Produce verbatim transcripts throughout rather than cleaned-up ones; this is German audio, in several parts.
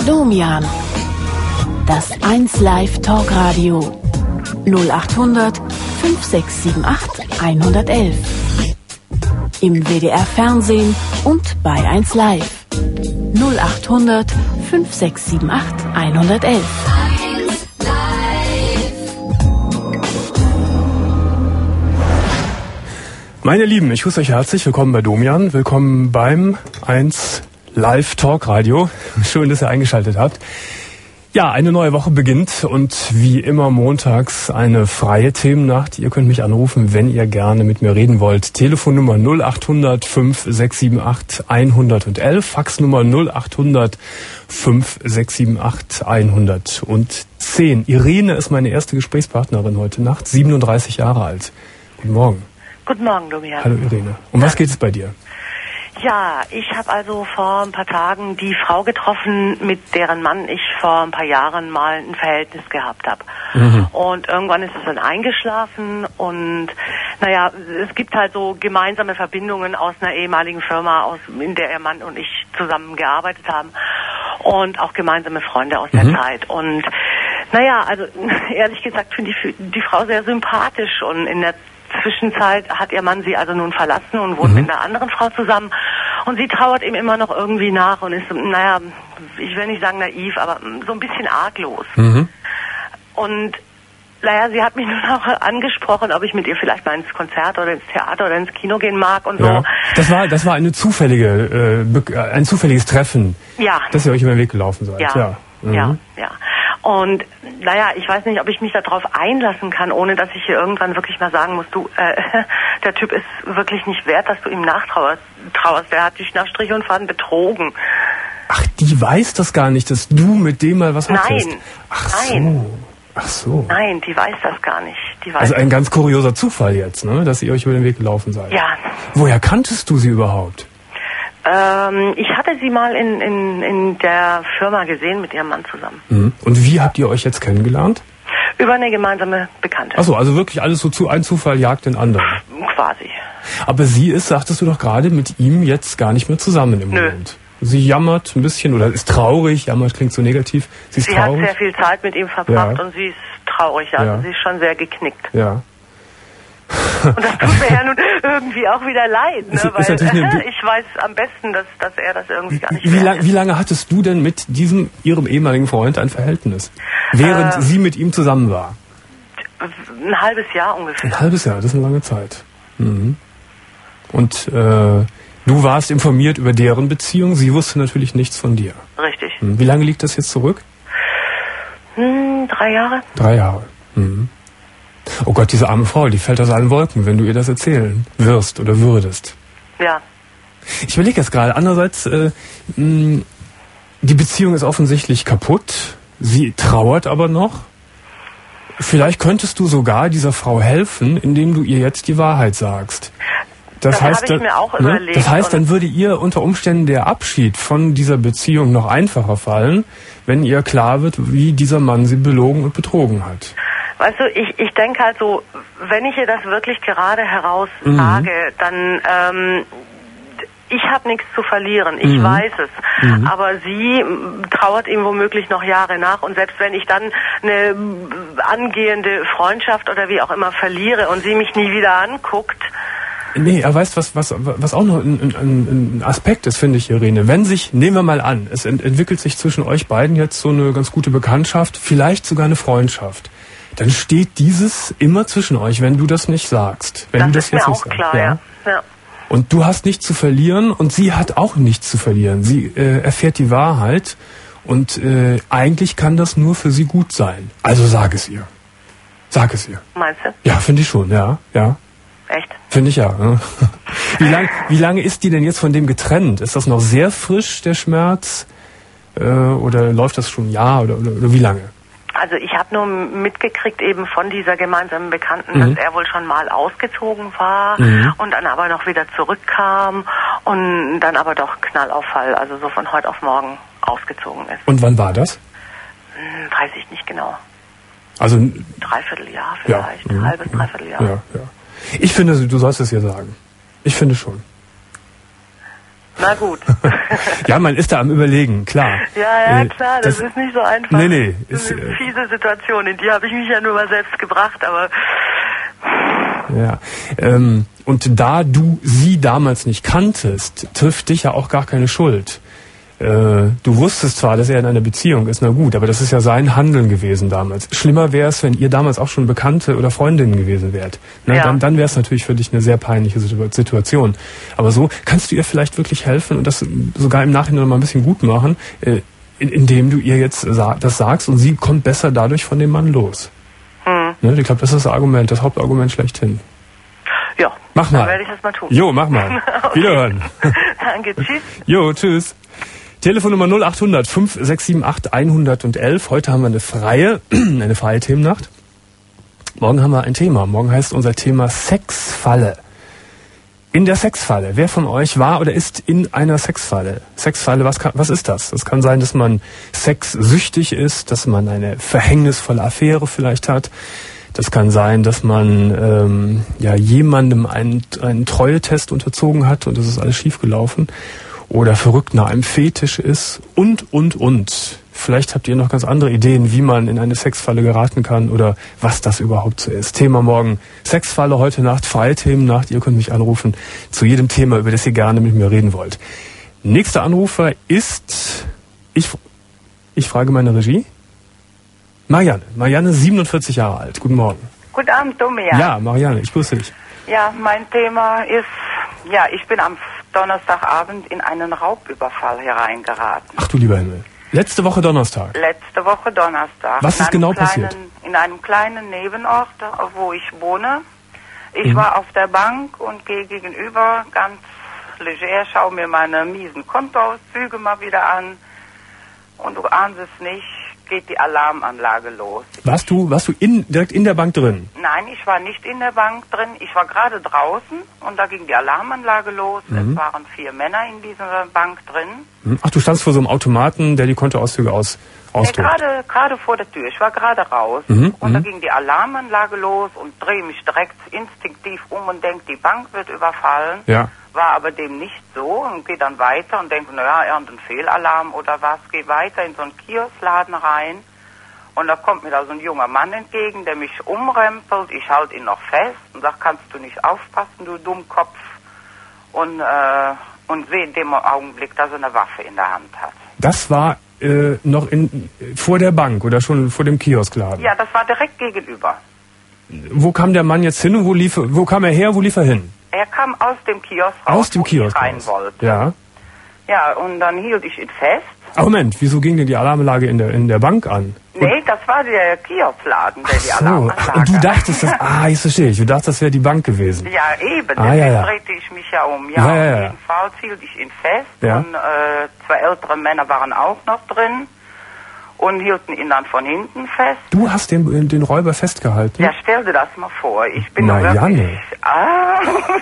Domian. Das eins Live Talkradio. null achthundert fünf sechs sieben acht hundertelf. Im W D R Fernsehen und bei eins Live. null achthundert fünf sechs sieben acht hundertelf. Meine Lieben, ich grüße euch herzlich. Willkommen bei Domian. Willkommen beim eins Live Talkradio. Schön, dass ihr eingeschaltet habt. Ja, eine neue Woche beginnt und wie immer montags eine freie Themennacht. Ihr könnt mich anrufen, wenn ihr gerne mit mir reden wollt. Telefonnummer null achthundert fünf sechs sieben acht hundertelf, Faxnummer null achthundert fünf sechs sieben acht hundertzehn. Irene ist meine erste Gesprächspartnerin heute Nacht, siebenunddreißig Jahre alt. Guten Morgen. Guten Morgen, Domian. Hallo Irene. Um was geht es bei dir? Ja, ich habe also vor ein paar Tagen die Frau getroffen, mit deren Mann ich vor ein paar Jahren mal ein Verhältnis gehabt habe. Mhm. Und irgendwann ist es dann eingeschlafen und naja, es gibt halt so gemeinsame Verbindungen aus einer ehemaligen Firma, aus, in der ihr Mann und ich zusammen gearbeitet haben und auch gemeinsame Freunde aus der mhm. Zeit. Und naja, also ehrlich gesagt finde ich die Frau sehr sympathisch und in der Zwischenzeit hat ihr Mann sie also nun verlassen und wohnt mhm. mit einer anderen Frau zusammen und sie trauert ihm immer noch irgendwie nach und ist, naja, ich will nicht sagen naiv, aber so ein bisschen arglos. Mhm. Und naja, sie hat mich nun auch angesprochen, ob ich mit ihr vielleicht mal ins Konzert oder ins Theater oder ins Kino gehen mag und so. Ja. Das war, das war eine zufällige, äh, ein zufälliges Treffen, ja. dass ihr euch über den Weg gelaufen seid. Ja, ja, mhm. ja. ja. Und naja, ich weiß nicht, ob ich mich darauf einlassen kann, ohne dass ich hier irgendwann wirklich mal sagen muss, du, äh, der Typ ist wirklich nicht wert, dass du ihm nachtrauerst. Trauerst. Der hat dich nach Strich und Faden betrogen. Ach, die weiß das gar nicht, dass du mit dem mal was hattest? Nein. Ach Nein. so. Ach so. Nein, die weiß das gar nicht. Die weiß also ein ganz kurioser Zufall jetzt, ne, dass ihr euch über den Weg gelaufen seid. Ja. Woher kanntest du sie überhaupt? Ähm, ich hatte sie mal in, in, in der Firma gesehen mit ihrem Mann zusammen. Mhm. Und wie habt ihr euch jetzt kennengelernt? Über eine gemeinsame Bekannte. Ach so, also wirklich alles so zu, ein Zufall jagt den anderen. Quasi. Aber sie ist, sagtest du doch gerade, mit ihm jetzt gar nicht mehr zusammen im Nö. Moment. Sie jammert ein bisschen oder ist traurig, jammert klingt so negativ. Sie ist sie traurig. hat sehr viel Zeit mit ihm verbracht ja. und sie ist traurig, also ja. sie ist schon sehr geknickt. Ja. Und das tut mir ja nun irgendwie auch wieder leid, ne? Ist, weil ist eine, ich weiß am besten, dass, dass er das irgendwie gar nicht wie, lang, ist. wie lange hattest du denn mit diesem, ihrem ehemaligen Freund ein Verhältnis? Während äh, sie mit ihm zusammen war? Ein halbes Jahr ungefähr. Ein halbes Jahr, das ist eine lange Zeit. Mhm. Und äh, du warst informiert über deren Beziehung, sie wusste natürlich nichts von dir. Richtig. Mhm. Wie lange liegt das jetzt zurück? Hm, drei Jahre. Drei Jahre. Mhm. Oh Gott, diese arme Frau, die fällt aus allen Wolken, wenn du ihr das erzählen wirst oder würdest. Ja. Ich überlege jetzt gerade, andererseits, äh, mh, die Beziehung ist offensichtlich kaputt, sie trauert aber noch. Vielleicht könntest du sogar dieser Frau helfen, indem du ihr jetzt die Wahrheit sagst. Das, das heißt, habe ich mir auch ne? überlegt. Das heißt, dann würde ihr unter Umständen der Abschied von dieser Beziehung noch einfacher fallen, wenn ihr klar wird, wie dieser Mann sie belogen und betrogen hat. Weißt du, ich, ich denke halt so, wenn ich ihr das wirklich gerade heraus mhm. sage, dann, ähm, ich habe nichts zu verlieren, ich mhm. weiß es. Mhm. Aber sie trauert ihm womöglich noch Jahre nach und selbst wenn ich dann eine angehende Freundschaft oder wie auch immer verliere und sie mich nie wieder anguckt. Nee, er weiß, was, was, was auch noch ein, ein, ein Aspekt ist, finde ich, Irene. Wenn sich, nehmen wir mal an, es ent, entwickelt sich zwischen euch beiden jetzt so eine ganz gute Bekanntschaft, vielleicht sogar eine Freundschaft. Dann steht dieses immer zwischen euch, wenn du das nicht sagst. Wenn das du das ist mir jetzt auch nicht klar, sagst. Ja. ja. Und du hast nichts zu verlieren und sie hat auch nichts zu verlieren. Sie äh, erfährt die Wahrheit und äh, eigentlich kann das nur für sie gut sein. Also sag es ihr. Sag es ihr. Meinst du? Ja, finde ich schon, ja, ja. Echt? Finde ich ja. Ne? Wie lang, wie lange ist die denn jetzt von dem getrennt? Ist das noch sehr frisch, der Schmerz? Äh, oder läuft das schon ein Jahr oder, oder, oder wie lange? Also ich habe nur mitgekriegt eben von dieser gemeinsamen Bekannten, mhm. dass er wohl schon mal ausgezogen war mhm. und dann aber noch wieder zurückkam und dann aber doch Knallauffall, also so von heute auf morgen ausgezogen ist. Und wann war das? Hm, weiß ich nicht genau. Also Dreivierteljahr vielleicht, ja. ein halbes, dreiviertel Jahr. Ja, ja. Ich finde, du sollst es ihr sagen. Ich finde schon. Na gut. Ja, man ist da am Überlegen, klar. Ja, ja, klar, das, das ist nicht so einfach. Nee, nee. Das ist eine fiese Situation, in die habe ich mich ja nur mal selbst gebracht, aber... Ja, ähm, und da du sie damals nicht kanntest, trifft dich ja auch gar keine Schuld. Äh, du wusstest zwar, dass er in einer Beziehung ist, na gut, aber das ist ja sein Handeln gewesen damals. Schlimmer wäre es, wenn ihr damals auch schon Bekannte oder Freundinnen gewesen wärt. Na, ja. Dann, dann wäre es natürlich für dich eine sehr peinliche Situation. Aber so kannst du ihr vielleicht wirklich helfen und das sogar im Nachhinein noch mal ein bisschen gut machen, äh, indem du ihr jetzt das sagst und sie kommt besser dadurch von dem Mann los. Hm. Ne, ich glaube, das ist das Argument, das Hauptargument schlechthin. Ja, mach mal. Dann werde ich das mal tun. Jo, mach mal. Okay. Wiederhören. Danke, tschüss. Jo, tschüss. Telefonnummer null acht hundert fünf sechs sieben acht hundertelf. Heute haben wir eine freie, eine freie Themennacht. Morgen haben wir ein Thema. Morgen heißt unser Thema Sexfalle. In der Sexfalle. Wer von euch war oder ist in einer Sexfalle? Sexfalle, was kann, was ist das? Es kann sein, dass man sexsüchtig ist, dass man eine verhängnisvolle Affäre vielleicht hat. Das kann sein, dass man ähm, ja jemandem einen, einen Treuetest unterzogen hat und das ist alles schiefgelaufen. Oder verrückt nach einem Fetisch ist und, und, und. Vielleicht habt ihr noch ganz andere Ideen, wie man in eine Sexfalle geraten kann oder was das überhaupt so ist. Thema morgen Sexfalle, heute Nacht, freie Themennacht. Ihr könnt mich anrufen zu jedem Thema, über das ihr gerne mit mir reden wollt. Nächster Anrufer ist, ich, ich frage meine Regie, Marianne. Marianne, siebenundvierzig Jahre alt. Guten Morgen. Guten Abend, Domian. Ja, Marianne, ich grüße dich. Ja, mein Thema ist, ja, ich bin am Donnerstagabend in einen Raubüberfall hereingeraten. Ach du lieber Himmel. Letzte Woche Donnerstag? Letzte Woche Donnerstag. Was ist genau kleinen, passiert? In einem kleinen Nebenort, wo ich wohne. Ich mhm. war auf der Bank und gehe gegenüber ganz leger, schaue mir meine miesen Kontoauszüge mal wieder an. Und du ahnst es nicht, geht die Alarmanlage los. Warst du, warst du in, direkt in der Bank drin? Nein, ich war nicht in der Bank drin. Ich war gerade draußen und da ging die Alarmanlage los. Mhm. Es waren vier Männer in dieser Bank drin. Ach, du standst vor so einem Automaten, der die Kontoauszüge aus, ausdruckt? Ja, gerade, gerade vor der Tür. Ich war gerade raus. Mhm. Und da ging die Alarmanlage los und drehe mich direkt instinktiv um und denke, die Bank wird überfallen. Ja. War aber dem nicht so und gehe dann weiter und denke, naja, irgendein Fehlalarm oder was. Gehe weiter in so einen Kioskladen rein und da kommt mir da so ein junger Mann entgegen, der mich umrempelt. Ich halte ihn noch fest und sage, kannst du nicht aufpassen, du Dummkopf. Und, äh, und sehe in dem Augenblick, dass er eine Waffe in der Hand hat. Das war äh, noch in, vor der Bank oder schon vor dem Kioskladen? Ja, das war direkt gegenüber. Wo kam der Mann jetzt hin und wo lief, wo kam er her, wo lief er hin? Er kam aus dem Kiosk raus, aus dem Kiosk wo ich rein raus. wollte. Ja. Ja, und dann hielt ich ihn fest. Ah, Moment, wieso ging denn die Alarmanlage in der, in der Bank an? Nee, das war der Kioskladen, der die Ach so. Alarmanlage. Und du dachtest, das, ah, jetzt verstehe ich, du dachtest, das wäre die Bank gewesen. Ja, eben, ah, deswegen ja, ja. drehte ich mich ja um. Ja, ja, ja, ja. jedenfalls hielt ich ihn fest ja. und äh, zwei ältere Männer waren auch noch drin und hielten ihn dann von hinten fest. Du hast den, den Räuber festgehalten? Ja, stell dir das mal vor. Ich bin Na, wirklich... Janne. Ah.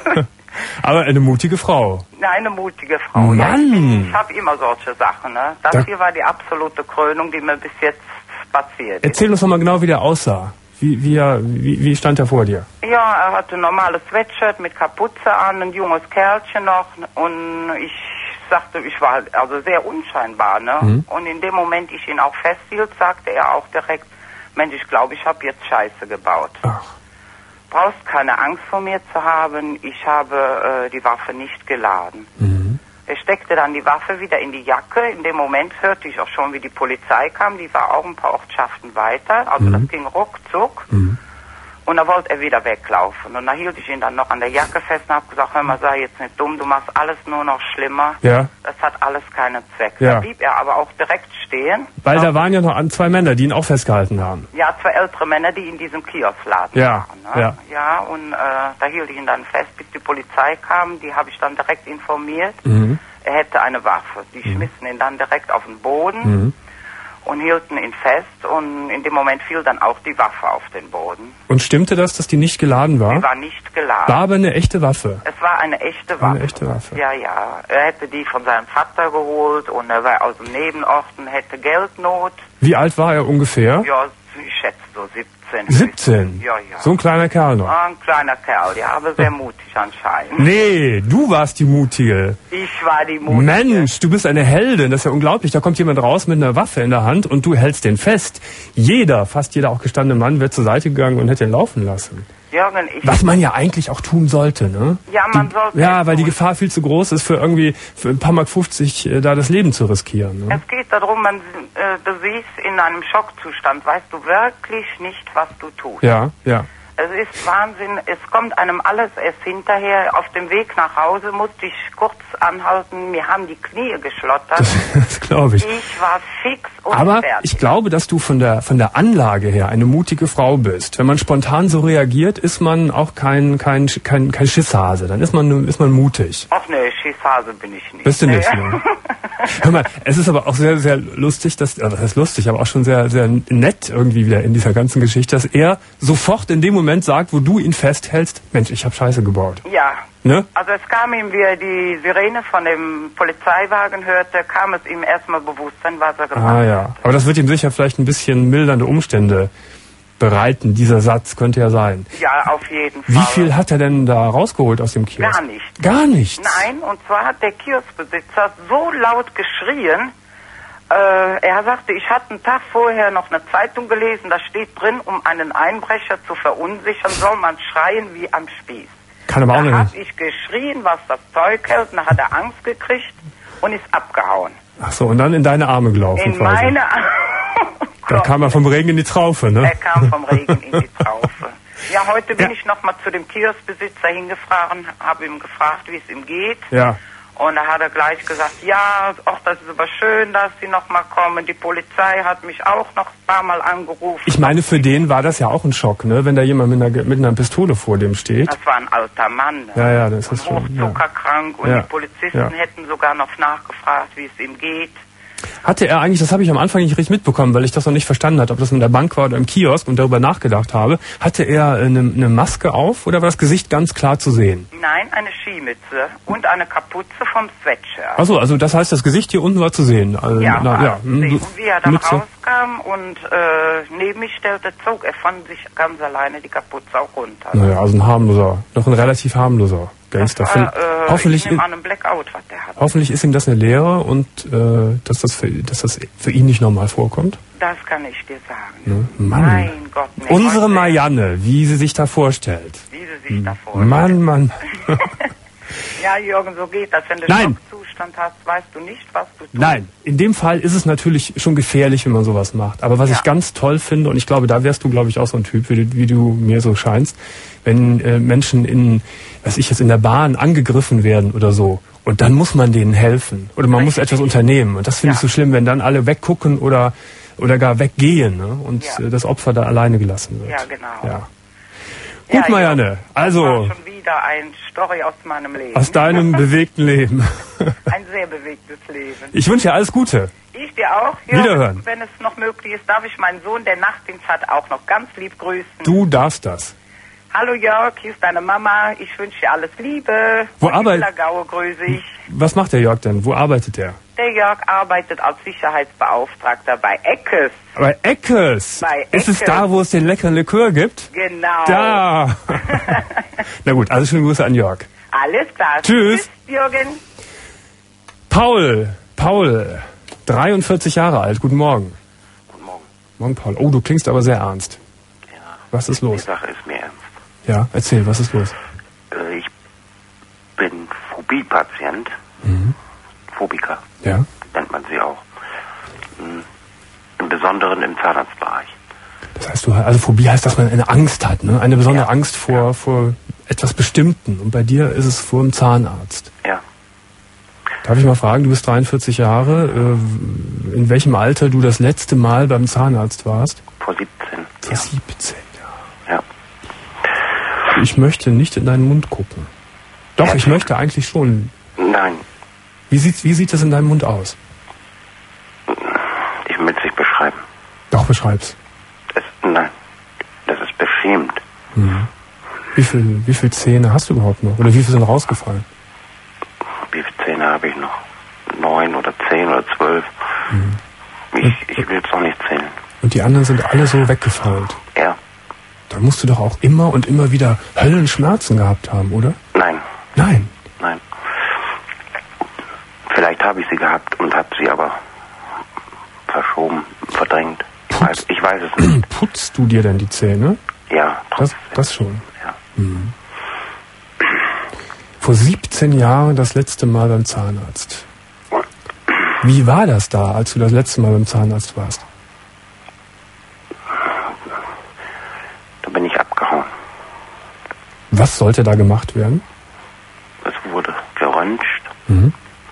Aber eine mutige Frau. Eine mutige Frau. Mann. Ja, ich ich habe immer solche Sachen. Ne? Das da hier war die absolute Krönung, die mir bis jetzt passiert ist. Erzähl uns doch mal genau, wie der aussah. Wie, wie, er, wie, wie stand er vor dir? Ja, er hatte ein normales Sweatshirt mit Kapuze an, ein junges Kerlchen noch. Und ich sagte, ich war also sehr unscheinbar. Ne? Mhm. Und in dem Moment, ich ihn auch festhielt, sagte er auch direkt, Mensch, ich glaube, ich habe jetzt Scheiße gebaut. Ach. Brauchst keine Angst vor mir zu haben, ich habe äh, die Waffe nicht geladen. Mhm. Er steckte dann die Waffe wieder in die Jacke. In dem Moment hörte ich auch schon, wie die Polizei kam. Die war auch ein paar Ortschaften weiter. Also mhm. das ging ruckzuck. Mhm. Und da wollte er wieder weglaufen. Und da hielt ich ihn dann noch an der Jacke fest und habe gesagt, hör mal, sei jetzt nicht dumm, du machst alles nur noch schlimmer. Ja. Das hat alles keinen Zweck. Ja. Da blieb er aber auch direkt stehen. Weil da waren ja noch zwei Männer, die ihn auch festgehalten haben. Ja, zwei ältere Männer, die in diesem Kioskladen ja. waren. Ne? Ja. Ja, und äh, da hielt ich ihn dann fest, bis die Polizei kam. Die habe ich dann direkt informiert. Mhm. Er hätte eine Waffe. Die mhm. schmissen ihn dann direkt auf den Boden. Mhm. Und hielten ihn fest und in dem Moment fiel dann auch die Waffe auf den Boden. Und stimmte das, dass die nicht geladen war? Die war nicht geladen. War aber eine echte Waffe? Es war eine echte Waffe. Eine echte Waffe. Ja, ja. Er hätte die von seinem Vater geholt und er war aus dem Nebenorten, hätte Geldnot. Wie alt war er ungefähr? Ja, ich schätze so siebzehn. siebzehn. siebzehn? Ja, ja. So ein kleiner Kerl noch. Ah, ein kleiner Kerl, ja, aber sehr mutig anscheinend. Nee, du warst die Mutige. Ich war die Mutige. Mensch, du bist eine Heldin, das ist ja unglaublich. Da kommt jemand raus mit einer Waffe in der Hand und du hältst den fest. Jeder, fast jeder auch gestandene Mann wäre zur Seite gegangen und hätte ihn laufen lassen. Jürgen, ich... Was man ja eigentlich auch tun sollte, ne? Ja, man die, sollte... Ja, weil die Gefahr viel zu groß ist, für irgendwie für ein paar Mark fünfzig äh, da das Leben zu riskieren. Ne? Es geht darum, man, äh, du siehst in einem Schockzustand, weißt du wirklich nicht, was du tust. Ja, ja. Es ist Wahnsinn, es kommt einem alles erst hinterher. Auf dem Weg nach Hause musste ich kurz anhalten, mir haben die Knie geschlottert. Das, das glaube ich. Ich war fix und Aber fertig. ich glaube, dass du von der von der Anlage her eine mutige Frau bist. Wenn man spontan so reagiert, ist man auch kein kein kein, kein Schisshase. Dann ist man ist man mutig. Ach nee, Schisshase bin ich nicht. Bist du nicht, nee. ne? Hör mal, es ist aber auch sehr, sehr lustig, dass, also das ist lustig, aber auch schon sehr, sehr nett irgendwie wieder in dieser ganzen Geschichte, dass er sofort in dem Moment sagt, wo du ihn festhältst, Mensch, ich habe Scheiße gebaut. Ja. Ne? Also es kam ihm, wie er die Sirene von dem Polizeiwagen hörte, kam es ihm erstmal Bewusstsein, was er gemacht hat. Ah ja, aber das wird ihm sicher vielleicht ein bisschen mildernde Umstände bereiten, dieser Satz, könnte ja sein. Ja, auf jeden Fall. Wie viel hat er denn da rausgeholt aus dem Kiosk? Gar nichts. Gar nichts? Nein, und zwar hat der Kioskbesitzer so laut geschrien, äh, er sagte, ich hatte einen Tag vorher noch eine Zeitung gelesen, da steht drin, um einen Einbrecher zu verunsichern, soll man schreien wie am Spieß. Kann aber auch Da nicht. habe ich geschrien, was das Zeug hält, und da hat er Angst gekriegt und ist abgehauen. Ach so, und dann in deine Arme gelaufen In quasi. meine Da kam er vom Regen in die Traufe, ne? Er kam vom Regen in die Traufe. Ja, heute bin Ja. ich nochmal zu dem Kioskbesitzer hingefahren, habe ihm gefragt, wie es ihm geht. Ja. Und da hat er gleich gesagt, ja, ach, das ist aber schön, dass Sie nochmal kommen. Die Polizei hat mich auch noch ein paar Mal angerufen. Ich meine, für den war das ja auch ein Schock, ne? Wenn da jemand mit einer, mit einer Pistole vor dem steht. Das war ein alter Mann. Ne? Ja, ja, das ist schon, ja. Hochzuckerkrank und Ja. die Polizisten Ja. hätten sogar noch nachgefragt, wie es ihm geht. Hatte er eigentlich, das habe ich am Anfang nicht richtig mitbekommen, weil ich das noch nicht verstanden hatte, ob das in der Bank war oder im Kiosk und darüber nachgedacht habe. Hatte er eine, eine Maske auf oder war das Gesicht ganz klar zu sehen? Nein, eine Skimütze und eine Kapuze vom Sweatshirt. Achso, also das heißt, das Gesicht hier unten war zu sehen. Also, Ja, na, war ja. zu sehen. Und wie er dann Mütze. rauskam und äh, neben mich stellte, zog er von sich ganz alleine die Kapuze auch runter. Naja, also ein harmloser, doch ein relativ harmloser Gangster. Das war, äh, hoffentlich, ich nehme an einem Blackout, was der hat. hoffentlich ist ihm das eine Lehre und äh, dass, das für, dass das für ihn nicht normal vorkommt. Das kann ich dir sagen. Ne? Mann. Mein Gott. Nee, Unsere heute- Marianne, wie sie sich da vorstellt. Wie sie sich da vorstellt. Mann, Mann. Ja, Jürgen, so geht das. Wenn du Nein. Schockzustand hast, weißt du nicht, was du tust. Nein, in dem Fall ist es natürlich schon gefährlich, wenn man sowas macht. Aber was Ja. ich ganz toll finde, und ich glaube, da wärst du, glaube ich, auch so ein Typ, wie, du- wie du mir so scheinst, wenn äh, Menschen in, was ich jetzt in der Bahn angegriffen werden oder so, und dann muss man denen helfen. Oder man muss etwas unternehmen. Und das finde Ja. ich so schlimm, wenn dann alle weggucken oder, oder gar weggehen, ne? Und Ja. äh, das Opfer da alleine gelassen wird. Ja, genau. Ja. Gut, Ja, Marianne, Jürgen, also Das war schon wieder ein Story aus meinem Leben. aus deinem bewegten Leben. Ein sehr bewegtes Leben. Ich wünsche dir alles Gute. Ich dir auch. Jürgen, Wiederhören. Wenn es noch möglich ist, darf ich meinen Sohn, der Nachtdienst hat, auch noch ganz lieb grüßen. Du darfst das. Hallo Jörg, hier ist deine Mama. Ich wünsche dir alles Liebe. Wo Und arbeit- die Gaue grüße ich. Was macht der Jörg denn? Wo arbeitet der? Der Jörg arbeitet als Sicherheitsbeauftragter bei Eckes. Bei Eckes. Bei Ist es Eckes. da, wo es den leckeren Likör gibt? Genau. Da. Na gut, also schöne Grüße an Jörg. Alles klar. Tschüss. Tschüss, Jürgen. Paul. Paul. dreiundvierzig Jahre alt. Guten Morgen. Guten Morgen. Morgen, Paul. Oh, du klingst aber sehr ernst. Ja, Was ist die los? Sache ist mir ernst. Ja, erzähl, was ist los? Äh, ich bin Phobie-Patient. Mhm. Phobiker Ja. nennt man sie auch. Hm, im Besonderen im Zahnarztbereich. Das heißt, du, also Phobie heißt, dass man eine Angst hat, ne? Eine besondere Ja. Angst vor, vor etwas Bestimmten. Und bei dir ist es vor dem Zahnarzt. Ja. Darf ich mal fragen, du bist dreiundvierzig Jahre, äh, in welchem Alter du das letzte Mal beim Zahnarzt warst? Vor siebzehn. Vor Ja. siebzehn Jahre. Ja. Ich möchte nicht in deinen Mund gucken. Doch, ich möchte eigentlich schon. Nein, Wie sieht, wie sieht das in deinem Mund aus? ich will es nicht beschreiben. Doch, beschreib's. Es, nein, das ist beschämend. Mhm. Wie viel, wie viel Zähne hast du überhaupt noch? Oder wie viel sind rausgefallen? Wie viele Zähne habe ich noch? Neun oder zehn oder zwölf? Mhm. Ich, ich will es noch nicht zählen. Und die anderen sind alle so weggefallen. Ja, dann musst du doch auch immer und immer wieder Höllenschmerzen gehabt haben, oder? Nein. Nein? Nein. Vielleicht habe ich sie gehabt und habe sie aber verschoben, verdrängt. Putz, ich weiß es nicht. Putzt du dir denn die Zähne? Ja. Das, das schon? Ja. Mhm. Vor siebzehn Jahren das letzte Mal beim Zahnarzt. Wie war das da, als du das letzte Mal beim Zahnarzt warst? Da bin ich abgehauen. Was sollte da gemacht werden? Es wurde geröntgt. Mhm.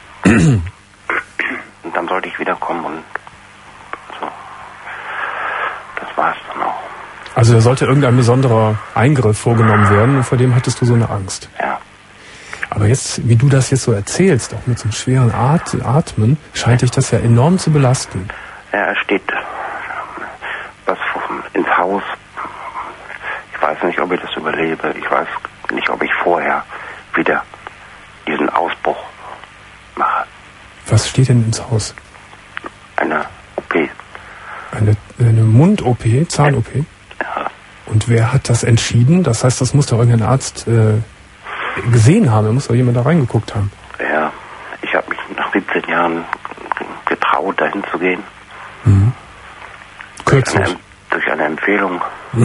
Und dann sollte ich wiederkommen und so. Das war's dann auch. Also da sollte irgendein besonderer Eingriff vorgenommen werden und vor dem hattest du so eine Angst. Ja. Aber jetzt, wie du das jetzt so erzählst, auch mit so einem schweren At- Atmen, scheint dich das ja enorm zu belasten. Ja, er steht was ins Haus. Ich weiß nicht, ob ich das überlebe. Ich weiß nicht, ob ich vorher wieder diesen Ausbruch mache. Was steht denn ins Haus? Eine O P. Eine, eine Mund-O P, Zahn-O P? Ja. Und wer hat das entschieden? Das heißt, das muss doch irgendein Arzt äh, gesehen haben. Da muss doch jemand da reingeguckt haben. Ja, ich habe mich nach siebzehn Jahren getraut, dahin zu gehen. Mhm. Durch Kürzlich. eine, durch eine Empfehlung.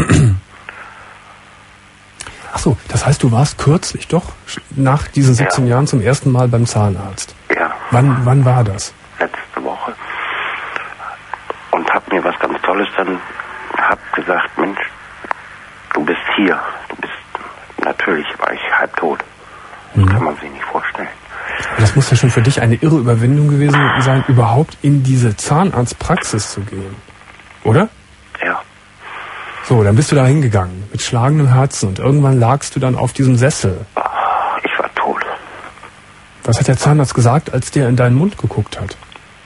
Ach so, das heißt, du warst kürzlich doch nach diesen siebzehn Ja. Jahren zum ersten Mal beim Zahnarzt. Ja. Wann, wann war das? Letzte Woche. Und hab mir was ganz Tolles dann, hab gesagt, Mensch, du bist hier. Du bist, natürlich war ich halb tot. Das Mhm. kann man sich nicht vorstellen. Das muss ja schon für dich eine irre Überwindung gewesen sein, überhaupt in diese Zahnarztpraxis zu gehen. Oder? Ja. So, dann bist du da hingegangen mit schlagendem Herzen und irgendwann lagst du dann auf diesem Sessel. Ich war tot. Was hat der Zahnarzt gesagt, als der in deinen Mund geguckt hat?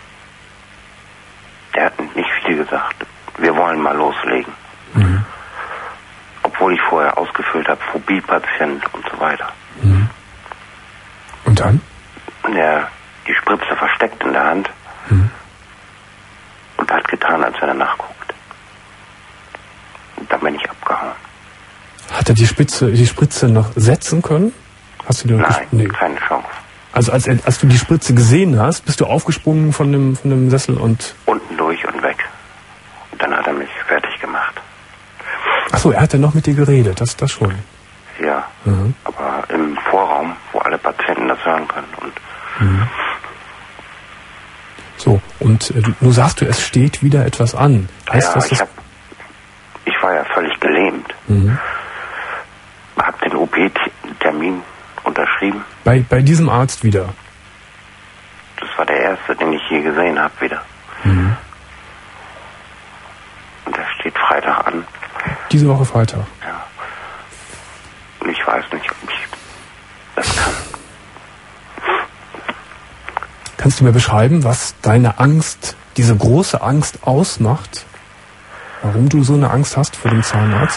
Der hat nicht viel gesagt. Wir wollen mal loslegen. Mhm. Obwohl ich vorher ausgefüllt habe, Phobie-Patient und so weiter. Mhm. Und dann? Der die Spritze versteckt in der Hand Mhm. und hat getan, als wenn er nachguckt. Und dann bin ich abgehauen. Hat er die Spitze, die Spritze noch setzen können? Hast du die noch Nein, ges- nee. keine Chance. Also als, als du die Spritze gesehen hast, bist du aufgesprungen von dem, von dem Sessel und... Unten durch und weg. Und dann hat er mich fertig gemacht. Achso, er hat dann noch mit dir geredet, das, das schon. Ja, Mhm. aber im Vorraum, wo alle Patienten das hören können. Und Mhm. So, und äh, du, du sagst du, es steht wieder etwas an. Heißt ja, das, ich, dass... hab, ich war ja völlig gelähmt. Mhm. Hab den O P-Termin unterschrieben. Bei, bei diesem Arzt wieder? Das war der erste, den ich je gesehen habe wieder. Mhm. Und der steht Freitag an. Diese Woche Freitag? Ja. Und ich weiß nicht, ob ich das kann. Kannst du mir beschreiben, was deine Angst, diese große Angst ausmacht? Warum du so eine Angst hast vor dem Zahnarzt?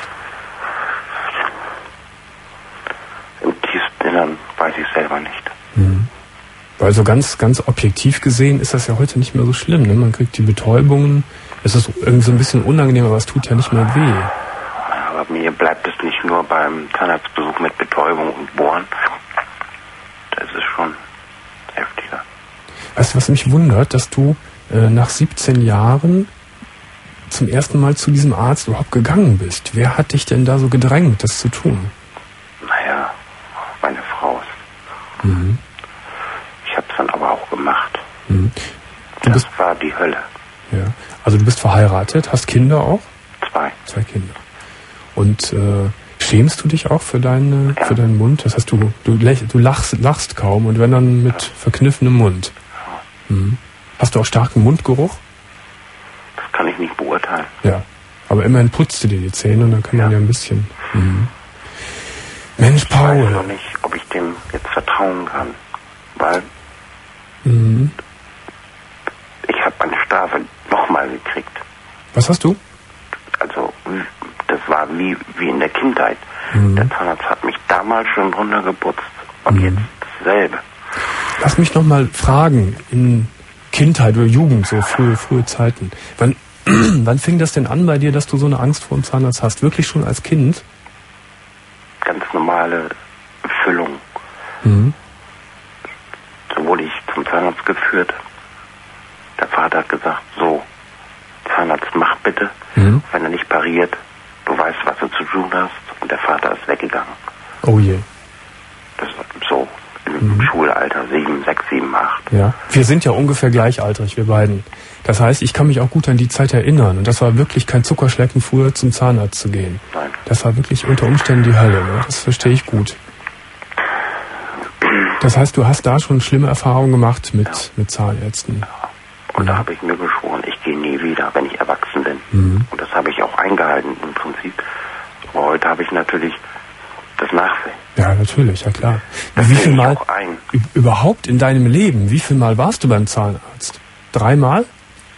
Im tiefsten Innern weiß ich selber nicht. Mhm. Weil so ganz, ganz objektiv gesehen ist das ja heute nicht mehr so schlimm. Ne? Man kriegt die Betäubungen, es ist irgendwie so ein bisschen unangenehm, aber es tut ja nicht mehr weh. Aber mir bleibt es nicht nur beim Zahnarztbesuch mit Betäubung und Bohren. Das ist schon heftiger. Weißt du, was mich wundert, dass du äh, nach siebzehn Jahren zum ersten Mal zu diesem Arzt überhaupt gegangen bist. Wer hat dich denn da so gedrängt, das zu tun? Naja, meine Frau ist. Mhm. Ich habe es dann aber auch gemacht. Mhm. Du Das bist, war die Hölle. ja, also du bist verheiratet, hast Kinder auch? Zwei. Zwei Kinder. Und äh, schämst du dich auch für, deine, Ja. für deinen Mund? Das heißt, du, du, läch, du lachst, lachst kaum und wenn dann mit verkniffenem Mund. Mhm. Hast du auch starken Mundgeruch? Das kann ich nicht beurteilen. Ja. Aber immerhin putzt du dir die Zähne und dann kann man Ja. ja ein bisschen... Mhm. Mensch, Ich weiß Paul. noch nicht, ob ich dem jetzt vertrauen kann. Weil Mhm. ich habe eine Strafe nochmal gekriegt. Was hast du? Also das war wie, wie in der Kindheit. Mhm. Der Zahnarzt hat mich damals schon runtergeputzt und Mhm. jetzt dasselbe. Lass mich noch mal fragen, in Kindheit oder Jugend, so frühe, frühe Zeiten. Wann, Wann fing das denn an bei dir, dass du so eine Angst vor dem Zahnarzt hast? Wirklich schon als Kind? Ganz normale Füllung. Mhm. So wurde ich zum Zahnarzt geführt. Der Vater hat gesagt, so, Zahnarzt, mach bitte. Mhm. Wenn er nicht pariert, du weißt, was du zu tun hast. Und der Vater ist weggegangen. Oh je. Das war so im mhm. Schulalter, sieben, sechs, sieben, acht. Ja, wir sind ja ungefähr gleichaltrig, wir beiden. Das heißt, ich kann mich auch gut an die Zeit erinnern. Und das war wirklich kein Zuckerschlecken, früher zum Zahnarzt zu gehen. Nein. Das war wirklich unter Umständen die Hölle. Ne? Das verstehe ich gut. Das heißt, du hast da schon schlimme Erfahrungen gemacht mit, ja. mit Zahnärzten. Ja. Und mhm. da habe ich mir geschworen, ich gehe nie wieder, wenn ich erwachsen bin. Mhm. Und das habe ich auch eingehalten im Prinzip. Aber heute habe ich natürlich das Nachsehen. Ja, natürlich, ja klar. Das wie viel Mal überhaupt in deinem Leben, wie viel Mal warst du beim Zahnarzt? Dreimal?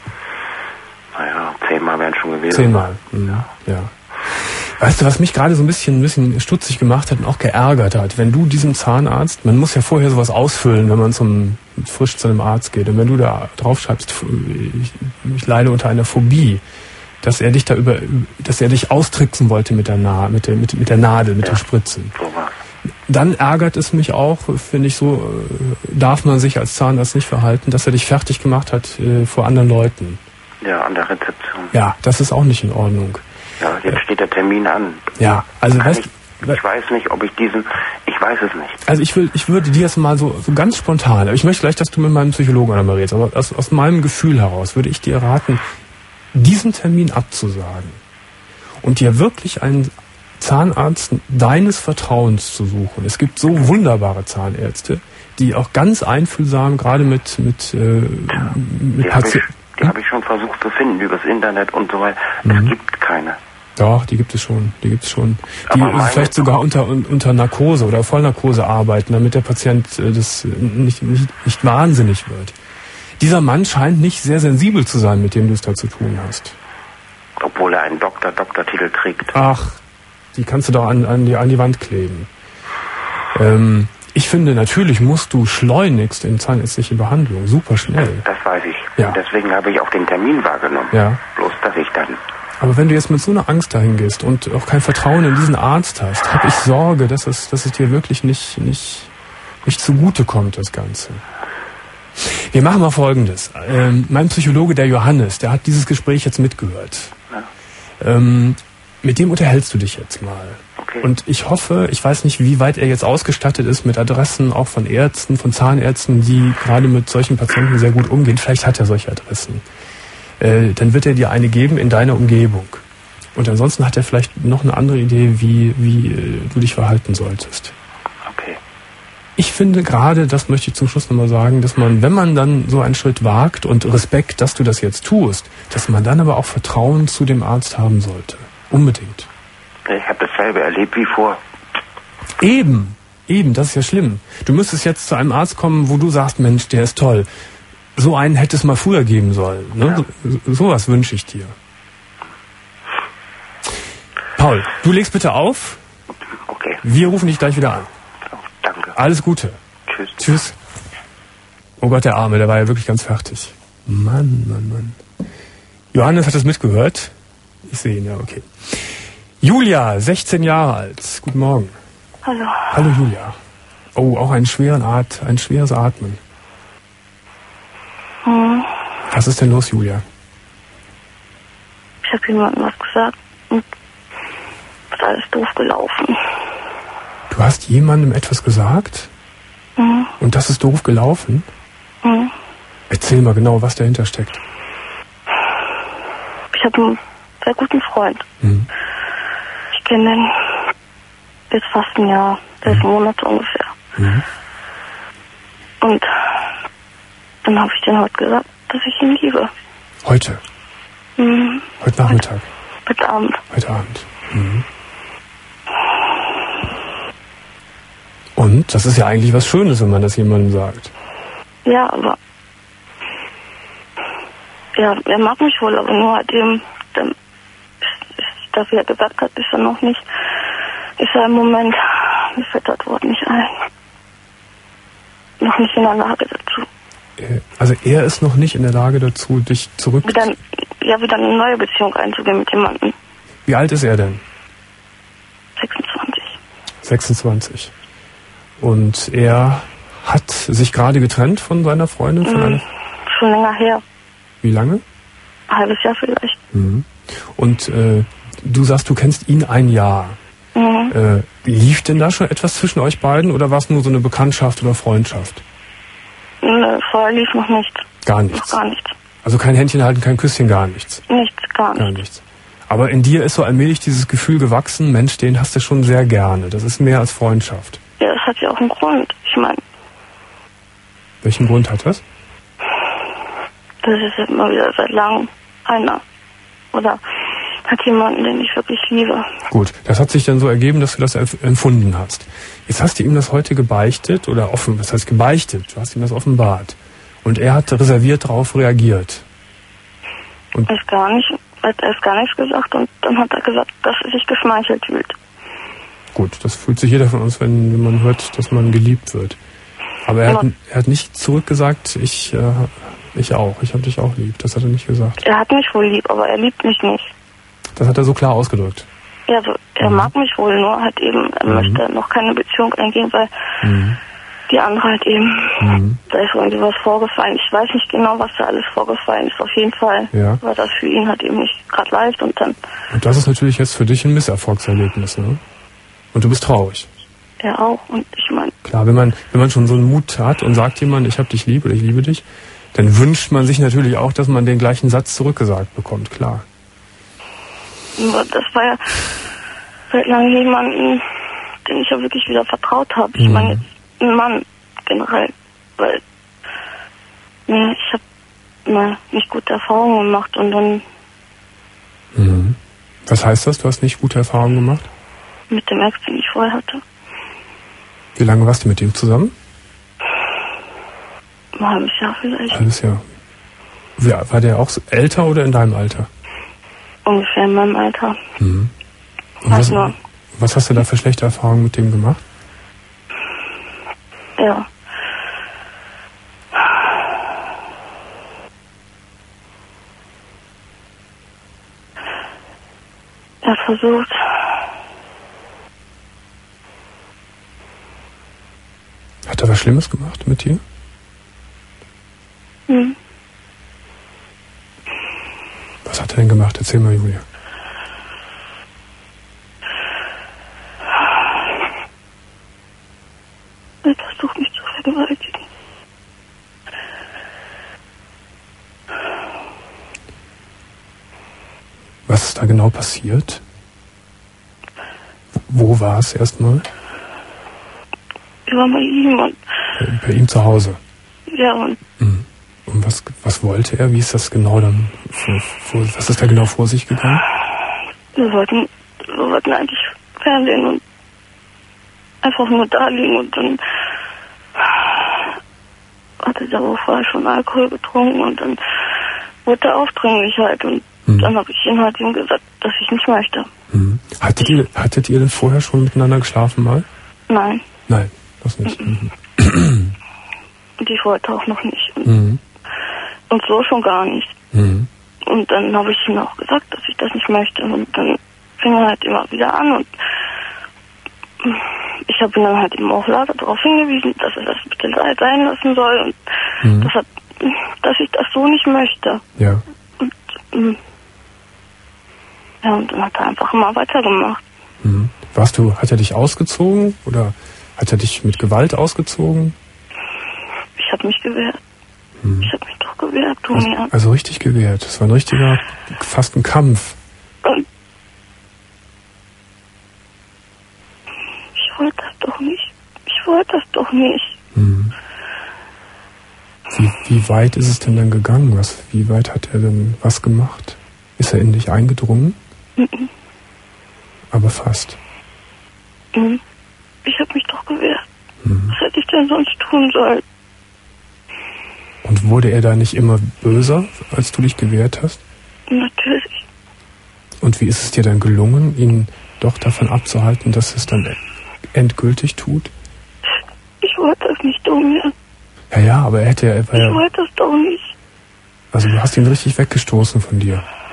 Naja, zehnmal wären schon gewesen. Zehnmal, mhm. ja. ja. Weißt du, was mich gerade so ein bisschen, ein bisschen stutzig gemacht hat und auch geärgert hat, wenn du diesem Zahnarzt, man muss ja vorher sowas ausfüllen, wenn man zum frisch zu einem Arzt geht, und wenn du da draufschreibst, ich, ich leide unter einer Phobie, dass er dich da über, dass er dich austricksen wollte mit der, Na, mit der, mit, mit der Nadel, mit ja, den Spritzen. So war's. Dann ärgert es mich auch, finde ich, so darf man sich als Zahnarzt nicht verhalten, dass er dich fertig gemacht hat äh, vor anderen Leuten. Ja, an der Rezeption. Ja, das ist auch nicht in Ordnung. Ja, jetzt steht der Termin an. Ja, also weißt, ich, ich weiß nicht, ob ich diesen, ich weiß es nicht. Also ich will, ich würde dir jetzt mal so, so ganz spontan, ich möchte gleich, dass du mit meinem Psychologen einmal redest, aber aus, aus meinem Gefühl heraus würde ich dir raten, diesen Termin abzusagen und dir wirklich einen Zahnarzt deines Vertrauens zu suchen. Es gibt so wunderbare Zahnärzte, die auch ganz einfühlsam, gerade mit, mit, äh, mit Patienten. Die habe ich schon versucht zu finden übers Internet und so weiter. Es mhm. gibt keine. Doch, die gibt es schon. Die gibt es schon. Die vielleicht sogar unter unter Narkose oder Vollnarkose arbeiten, damit der Patient äh, das nicht, nicht nicht wahnsinnig wird. Dieser Mann scheint nicht sehr sensibel zu sein, mit dem du es da zu tun hast. Obwohl er einen Doktor, Doktortitel trägt. Ach, die kannst du doch an, an, die, an die Wand kleben. Ähm, ich finde, natürlich musst du schleunigst in zahnärztliche Behandlung. Super schnell. Das weiß ich. Ja. Und deswegen habe ich auch den Termin wahrgenommen. Ja. Bloß, dass ich dann... Aber wenn du jetzt mit so einer Angst dahin gehst und auch kein Vertrauen in diesen Arzt hast, habe ich Sorge, dass es, dass es dir wirklich nicht, nicht, nicht zugute kommt, das Ganze. Wir machen mal Folgendes. Ähm, mein Psychologe, der Johannes, der hat dieses Gespräch jetzt mitgehört. Ja. Ähm, mit dem unterhältst du dich jetzt mal. Okay. Und ich hoffe, ich weiß nicht, wie weit er jetzt ausgestattet ist mit Adressen, auch von Ärzten, von Zahnärzten, die gerade mit solchen Patienten sehr gut umgehen. Vielleicht hat er solche Adressen. Äh, dann wird er dir eine geben in deiner Umgebung. Und ansonsten hat er vielleicht noch eine andere Idee, wie, wie äh, du dich verhalten solltest. Okay. Ich finde gerade, das möchte ich zum Schluss nochmal sagen, dass man, wenn man dann so einen Schritt wagt und Respekt, dass du das jetzt tust, dass man dann aber auch Vertrauen zu dem Arzt haben sollte. Unbedingt. Ich habe dasselbe erlebt wie vor. Eben, eben, das ist ja schlimm. Du müsstest jetzt zu einem Arzt kommen, wo du sagst, Mensch, der ist toll. So einen hätte es mal früher geben sollen. Ne? Ja. So, sowas wünsche ich dir. Paul, du legst bitte auf. Okay. Wir rufen dich gleich wieder an. Danke. Alles Gute. Tschüss. Tschüss. Oh Gott, der Arme, der war ja wirklich ganz fertig. Mann, Mann, Mann. Johannes hat das mitgehört. Ich sehe ihn, ja, okay. Julia, sechzehn Jahre alt. Guten Morgen. Hallo. Hallo, Julia. Oh, auch einen schweren At- ein schweres Atmen. Hm. Was ist denn los, Julia? Ich habe jemandem was gesagt und ist alles doof gelaufen. Du hast jemandem etwas gesagt? Hm. Und das ist doof gelaufen? Hm. Erzähl mal genau, was dahinter steckt. Ich habe einen sehr guten Freund. Hm. Ich kenne den jetzt fast ein Jahr, sechs hm. Monate ungefähr. Hm. Und dann habe ich den heute gesagt, dass ich ihn liebe. Heute? Mhm. Heute Nachmittag? Heute, heute Abend. Heute Abend. Mhm. Und? Das ist ja eigentlich was Schönes, wenn man das jemandem sagt. Ja, aber... Ja, er mag mich wohl, aber nur halt eben... Dann, das, wie er gesagt hat, ist er noch nicht... Ist er im Moment... Mir fällt das Wort nicht ein. Noch nicht in der Lage dazu. Also er ist noch nicht in der Lage dazu, dich zurück... Dann, ja wieder eine neue Beziehung einzugehen mit jemandem. Wie alt ist er denn? sechsundzwanzig. sechsundzwanzig. Und er hat sich gerade getrennt von seiner Freundin? Von Mhm. einer... Schon länger her. Wie lange? Ein halbes Jahr vielleicht. Mhm. Und äh, du sagst, du kennst ihn ein Jahr. Mhm. Äh, lief denn da schon etwas zwischen euch beiden oder war es nur so eine Bekanntschaft oder Freundschaft? Ne, vorher lief noch nichts. Gar Noch nichts. gar nichts. Also kein Händchen halten, kein Küsschen, gar nichts. Nichts, gar Gar nichts. nichts. Aber in dir ist so allmählich dieses Gefühl gewachsen, Mensch, den hast du schon sehr gerne. Das ist mehr als Freundschaft. Ja, das hat ja auch einen Grund. Ich meine, Welchen Grund hat das? das ist jetzt mal wieder seit langem einer. Oder hat jemanden, den ich wirklich liebe. Gut, das hat sich dann so ergeben, dass du das erf- empfunden hast. Jetzt hast du ihm das heute gebeichtet oder offen, was heißt gebeichtet? Du hast ihm das offenbart. Und er hat reserviert darauf reagiert. Er ist gar nicht, er hat erst gar nichts gesagt und dann hat er gesagt, dass er sich geschmeichelt fühlt. Gut, das fühlt sich jeder von uns, wenn, wenn man hört, dass man geliebt wird. Aber er, Ja. hat, er hat nicht zurückgesagt, ich, äh, ich auch, ich habe dich auch lieb. Das hat er nicht gesagt. Er hat mich wohl lieb, aber er liebt mich nicht. Das hat er so klar ausgedrückt. Ja, so, er Mhm. mag mich wohl, nur halt eben, er Mhm. möchte noch keine Beziehung eingehen, weil Mhm. die andere halt eben, Mhm. da ist irgendwie was vorgefallen. Ich weiß nicht genau, was da alles vorgefallen ist. Auf jeden Fall Ja. war das für ihn halt eben nicht gerade leicht und dann Und das ist natürlich jetzt für dich ein Misserfolgserlebnis, ne? Und du bist traurig. er auch. Und ich meine, Klar, wenn man, wenn man schon so einen Mut hat und sagt jemand, ich hab dich lieb oder ich liebe dich, dann wünscht man sich natürlich auch, dass man den gleichen Satz zurückgesagt bekommt, klar. nur das war ja seit langem jemanden, den ich ja wirklich wieder vertraut habe. Ich Mhm. meine jetzt ein Mann generell, weil ne, ich habe ne, nicht gute Erfahrungen gemacht und dann Mhm. Was heißt das? Du hast nicht gute Erfahrungen gemacht? mit dem Ex, den ich vorher hatte, Wie lange warst du mit ihm zusammen? ein halbes Jahr vielleicht, Halbes Jahr. Wie, war der auch so älter oder in deinem Alter? ungefähr in meinem Alter. Mhm. Und Halt was, nur. was hast du da für schlechte Erfahrungen mit dem gemacht? Ja. Er hat versucht, Hat er was Schlimmes gemacht mit dir? hm, Was hat er denn gemacht? Erzähl mal, Julia. er hat versucht, mich zu vergewaltigen. Was ist da genau passiert? Wo war es erstmal? Ich war bei ihm und Bei ihm zu Hause. ja, und Mhm. Und was, was wollte er? Wie ist das genau dann? Vor, vor, was ist da genau vor sich gegangen? wir wollten, wir wollten eigentlich Fernsehen und einfach nur da liegen und dann hatte der aber vorher schon Alkohol getrunken und dann wurde er aufdringlich halt und Mhm. dann habe ich ihm halt ihm gesagt, dass ich nicht möchte. Mhm. Hattet ihr, hattet ihr denn vorher schon miteinander geschlafen mal? Nein, Nein, das nicht. Mhm. und ich wollte auch noch nicht und, Mhm. und so schon gar nicht. Mhm. Und dann habe ich ihm auch gesagt, dass ich das nicht möchte und dann fing er halt immer wieder an und ich habe ihn dann halt eben auch lauter darauf hingewiesen, dass er das bitte sein lassen soll und Mhm. dass, er, dass ich das so nicht möchte. Ja. Und ähm, ja, und dann hat er einfach immer weitergemacht. Mhm. Warst du, hat er dich ausgezogen oder hat er dich mit Gewalt ausgezogen? Ich habe mich gewehrt. Mhm. Ich habe mich doch gewehrt, Also, Tomian. also richtig gewehrt. Das war ein richtiger, fast ein Kampf. Und ich wollte das doch nicht. Ich wollte das doch nicht. Mhm. Wie, wie weit ist es denn dann gegangen? Was, wie weit hat er denn was gemacht? Ist er in dich eingedrungen? Mhm. Aber fast. Mhm. Ich habe mich doch gewehrt. Mhm. Was hätte ich denn sonst tun sollen? Und wurde er da nicht immer böser, als du dich gewehrt hast? Natürlich. Und wie ist es dir dann gelungen, ihn doch davon abzuhalten, dass es dann endgültig tut? Ich wollte das nicht, Tomian. Ja, ja, aber er hätte ja... Er war Ich ja wollte das doch nicht. also du hast ihn richtig weggestoßen von dir.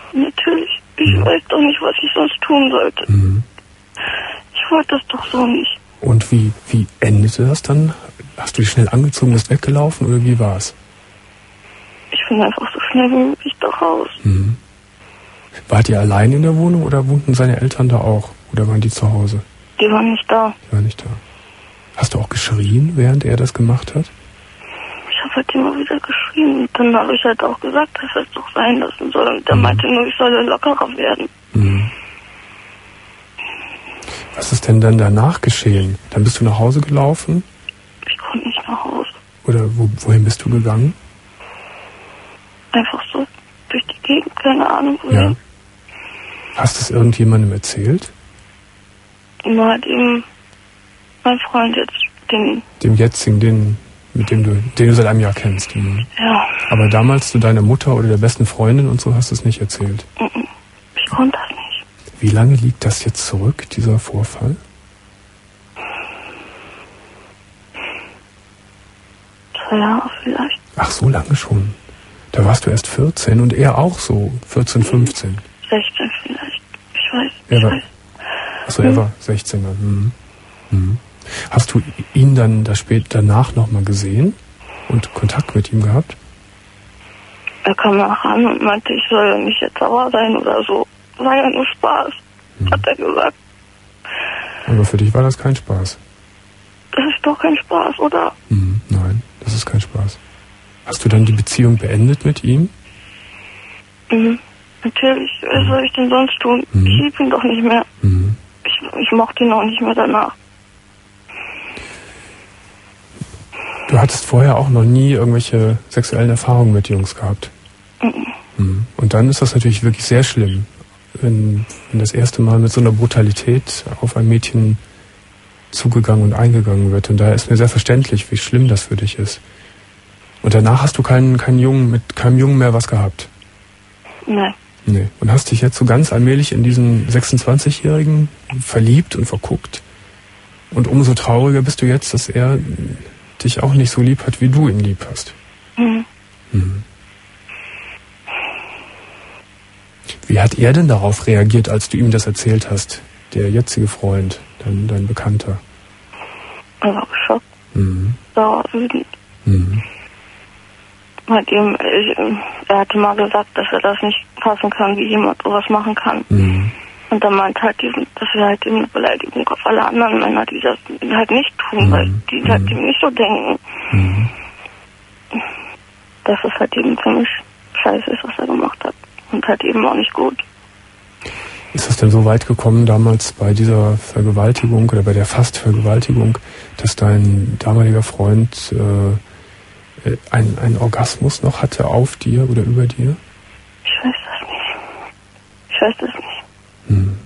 Natürlich. Ich mhm. weiß doch nicht, was ich sonst tun sollte. Mhm. Ich wollte das doch so nicht. Und wie, wie endete das dann? Hast du dich schnell angezogen, bist weggelaufen oder wie war es? Ich bin einfach so schnell wie möglich doch raus. Mhm. Wart ihr allein in der Wohnung oder wohnten seine Eltern da auch? Oder waren die zu Hause? Die waren nicht da. Die waren nicht da. Hast du auch geschrien, während er das gemacht hat? Ich habe halt immer wieder geschrien. Und dann habe ich halt auch gesagt, dass er es doch sein lassen soll. Und der mhm. meinte nur, ich solle lockerer werden. Mhm. Was ist denn dann danach geschehen? Dann bist du nach Hause gelaufen? Ich konnte nicht nach Hause. Oder wo, wohin bist du gegangen? Einfach so durch die Gegend, keine Ahnung wohin. Ja. Hast du es irgendjemandem erzählt? Nur halt eben mein Freund jetzt, den... Dem jetzigen, den, mit dem du, den du seit einem Jahr kennst. Mhm. Ja. Aber damals zu deiner Mutter oder der besten Freundin und so hast du es nicht erzählt? Ich konnte das nicht. Wie lange liegt das jetzt zurück, dieser Vorfall? Zwei Jahre vielleicht. Ach, so lange schon. Da warst du erst vierzehn und er auch so, vierzehn, fünfzehn. sechzehn vielleicht. Ich weiß. Er ich war, weiß. Achso, er war sechzehn. Mhm. Mhm. Hast du ihn dann da spät danach nochmal gesehen und Kontakt mit ihm gehabt? Er kam nachher an und meinte, ich soll nicht jetzt sauer sein oder so. War ja nur Spaß, mhm. hat er gesagt. Aber für dich war das kein Spaß? Das ist doch kein Spaß, oder? Mhm. Nein, das ist kein Spaß. Hast du dann die Beziehung beendet mit ihm? Mhm. Natürlich. Was soll ich denn sonst tun? Mhm. Ich lieb ihn doch nicht mehr. Mhm. Ich, ich mochte ihn auch nicht mehr danach. Du hattest vorher auch noch nie irgendwelche sexuellen Erfahrungen mit Jungs gehabt? Mhm. Mhm. Und dann ist das natürlich wirklich sehr schlimm, wenn, wenn das erste Mal mit so einer Brutalität auf ein Mädchen zugegangen und eingegangen wird. Und daher ist mir sehr verständlich, wie schlimm das für dich ist. Und danach hast du keinen, keinen Jungen, mit keinem Jungen mehr was gehabt? Nein. Nee. Und hast dich jetzt so ganz allmählich in diesen sechsundzwanzigjährigen verliebt und verguckt. Und umso trauriger bist du jetzt, dass er dich auch nicht so lieb hat, wie du ihn lieb hast. Mhm. Mhm. Wie hat er denn darauf reagiert, als du ihm das erzählt hast? Der jetzige Freund, dein, dein Bekannter. Er war geschockt. Mhm. Sauer, wütend. Mhm. Hat ihm, ich, er hatte mal gesagt, dass er das nicht fassen kann, wie jemand sowas machen kann. Mhm. Und dann meint halt, diesen, das wäre halt eben eine Beleidigung auf alle anderen Männer, die das halt nicht tun, mhm. weil die mhm. halt eben nicht so denken. Mhm. Dass es halt eben ziemlich scheiße ist, was er gemacht hat. Und halt eben auch nicht gut. Ist es denn so weit gekommen damals bei dieser Vergewaltigung oder bei der Fastvergewaltigung, dass dein damaliger Freund äh, ein, ein Orgasmus noch hatte auf dir oder über dir? Ich weiß das nicht. Ich weiß das nicht. Hm.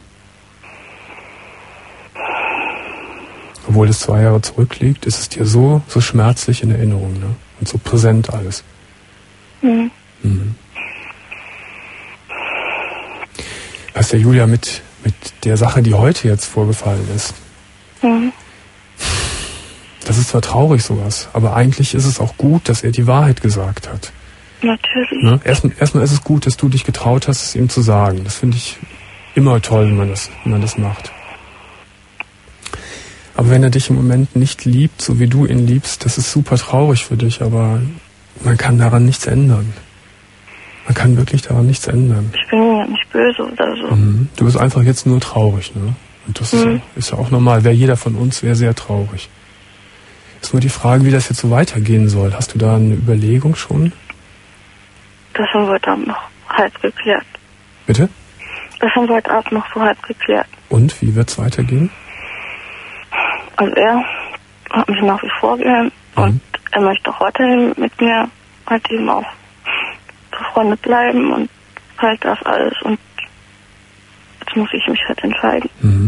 Obwohl es zwei Jahre zurückliegt, ist es dir so, so schmerzlich in Erinnerung, ne? Und so präsent alles. Mhm. Hm. Weißt du, Julia, mit, mit der Sache, die heute jetzt vorgefallen ist, Mhm. das ist zwar traurig sowas, aber eigentlich ist es auch gut, dass er die Wahrheit gesagt hat. Natürlich. Ne? Erstmal, erstmal ist es gut, dass du dich getraut hast, es ihm zu sagen. Das finde ich immer toll, wenn man das, wenn man das macht. Aber wenn er dich im Moment nicht liebt, so wie du ihn liebst, das ist super traurig für dich, aber man kann daran nichts ändern. Man kann wirklich daran nichts ändern. Ich bin ja nicht böse oder so. Mhm. Du bist einfach jetzt nur traurig, ne? Und das Mhm. ist, ist ja auch normal. Wäre jeder von uns, wäre sehr traurig. Ist nur die Frage, wie das jetzt so weitergehen soll. Hast du da eine Überlegung schon? Das haben wir heute Abend noch halb geklärt. Bitte? Das haben wir heute Abend noch so halb geklärt. Und, wie wird's weitergehen? Also er hat mich nach wie vor gern Mhm. und er möchte auch weiterhin mit mir halt eben auch befreundet bleiben und halt das alles und jetzt muss ich mich halt entscheiden. Mhm.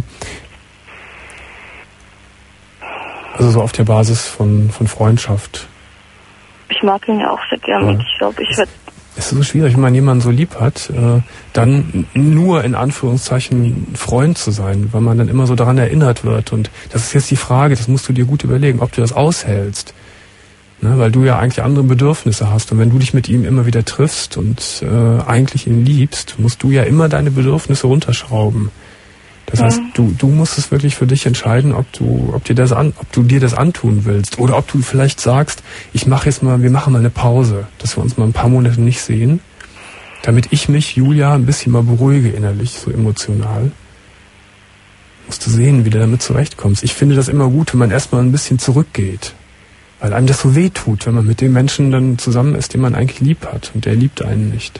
Also so auf der Basis von, von Freundschaft. Ich mag ihn ja auch sehr gern Ja. und ich glaube, ich werde... Es ist so schwierig, wenn man jemanden so lieb hat, äh, dann nur in Anführungszeichen Freund zu sein, weil man dann immer so daran erinnert wird. Und das ist jetzt die Frage, das musst du dir gut überlegen, ob du das aushältst. Ne, weil du ja eigentlich andere Bedürfnisse hast. Und wenn du dich mit ihm immer wieder triffst und äh, eigentlich ihn liebst, musst du ja immer deine Bedürfnisse runterschrauben. Das heißt, du, du musst es wirklich für dich entscheiden, ob du, ob dir das an, ob du dir das antun willst. Oder ob du vielleicht sagst, ich mache jetzt mal, wir machen mal eine Pause, dass wir uns mal ein paar Monate nicht sehen, damit ich mich, Julia, ein bisschen mal beruhige innerlich, so emotional. Musst du sehen, wie du damit zurechtkommst. Ich finde das immer gut, wenn man erstmal ein bisschen zurückgeht. Weil einem das so weh tut, wenn man mit dem Menschen dann zusammen ist, den man eigentlich lieb hat. Und der liebt einen nicht.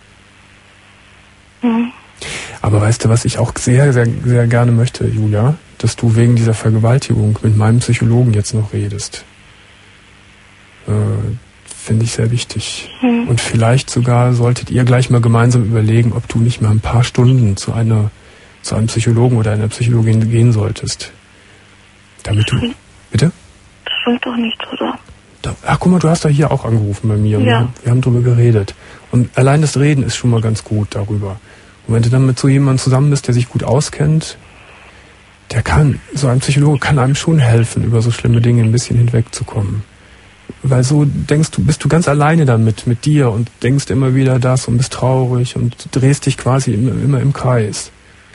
Mhm. Aber weißt du, was ich auch sehr, sehr, sehr gerne möchte, Julia? Dass du wegen dieser Vergewaltigung mit meinem Psychologen jetzt noch redest. Äh, finde ich sehr wichtig. Mhm. Und vielleicht sogar solltet ihr gleich mal gemeinsam überlegen, ob du nicht mal ein paar Stunden zu einer, zu einem Psychologen oder einer Psychologin gehen solltest. Damit du... Bitte? Das stimmt doch nicht, oder? Da, ach, guck mal, du hast da hier auch angerufen bei mir. Ja. Wir, wir haben drüber geredet. Und allein das Reden ist schon mal ganz gut darüber. Und wenn du dann mit so jemandem zusammen bist, der sich gut auskennt, der kann, so ein Psychologe kann einem schon helfen, über so schlimme Dinge ein bisschen hinwegzukommen. Weil so denkst du, bist du ganz alleine damit, mit dir und denkst immer wieder das und bist traurig und drehst dich quasi immer, immer im Kreis.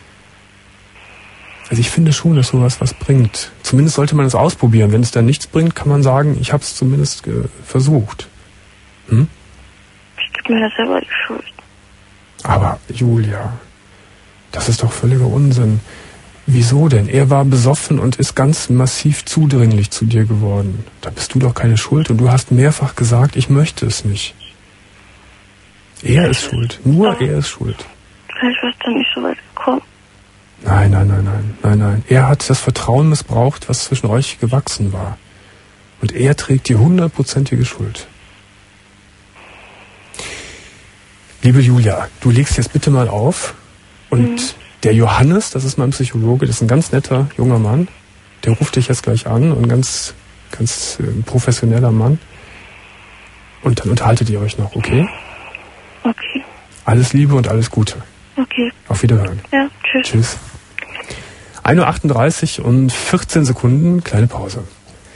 Also ich finde schon, dass sowas was bringt. Zumindest sollte man es ausprobieren. Wenn es dann nichts bringt, kann man sagen, ich habe es zumindest äh, versucht. Hm? Ich gebe mir da selber die Schuld. Aber Julia, das ist doch völliger Unsinn. Wieso denn? Er war besoffen und ist ganz massiv zudringlich zu dir geworden. Da bist du doch keine Schuld und du hast mehrfach gesagt, ich möchte es nicht. Er ist schuld. Nur er ist schuld. Vielleicht war es dann nicht so weit gekommen. Nein, nein, nein, nein, nein, nein. Er hat das Vertrauen missbraucht, was zwischen euch gewachsen war. Und er trägt die hundertprozentige Schuld. Liebe Julia, du legst jetzt bitte mal auf und mhm. der Johannes, das ist mein Psychologe, das ist ein ganz netter junger Mann, der ruft dich jetzt gleich an und ein ganz, ganz äh, professioneller Mann. Und dann unterhaltet ihr euch noch, okay? Okay. Alles Liebe und alles Gute. Okay. Auf Wiederhören. Ja, tschüss. Tschüss. ein Uhr achtunddreißig und vierzehn Sekunden, kleine Pause.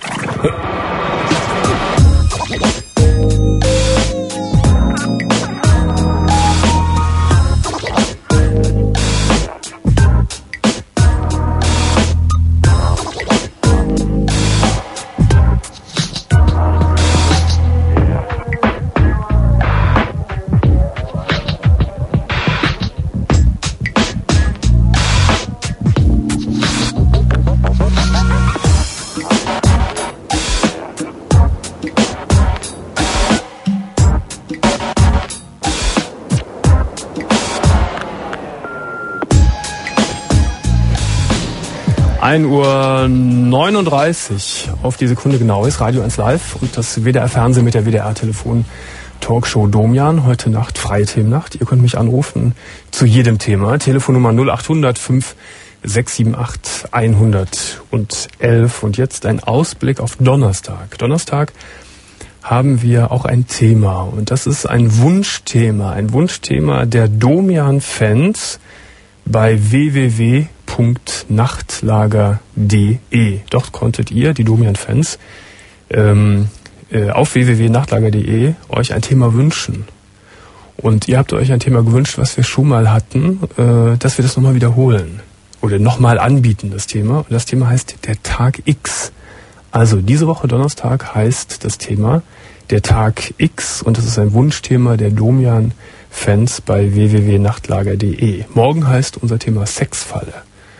ein Uhr neununddreißig auf die Sekunde genau ist Radio eins Live und das W D R Fernsehen mit der W D R Telefon Talkshow Domian. Heute Nacht, freie Themennacht. Ihr könnt mich anrufen zu jedem Thema. Telefonnummer null acht hundert fünf sechs sieben acht hundertelf. Und jetzt ein Ausblick auf Donnerstag. Donnerstag haben wir auch ein Thema und das ist ein Wunschthema. Ein Wunschthema der Domian-Fans bei w w w punkt nachtlager punkt d e. Dort konntet ihr, die Domian-Fans, ähm, äh, auf w w w punkt nachtlager punkt d e euch ein Thema wünschen. Und ihr habt euch ein Thema gewünscht, was wir schon mal hatten, äh, dass wir das nochmal wiederholen. Oder nochmal anbieten, das Thema. Und das Thema heißt der Tag X. Also diese Woche Donnerstag heißt das Thema der Tag X. Und das ist ein Wunschthema der Domian-Fans bei w w w punkt nachtlager punkt d e. Morgen heißt unser Thema Sexfalle.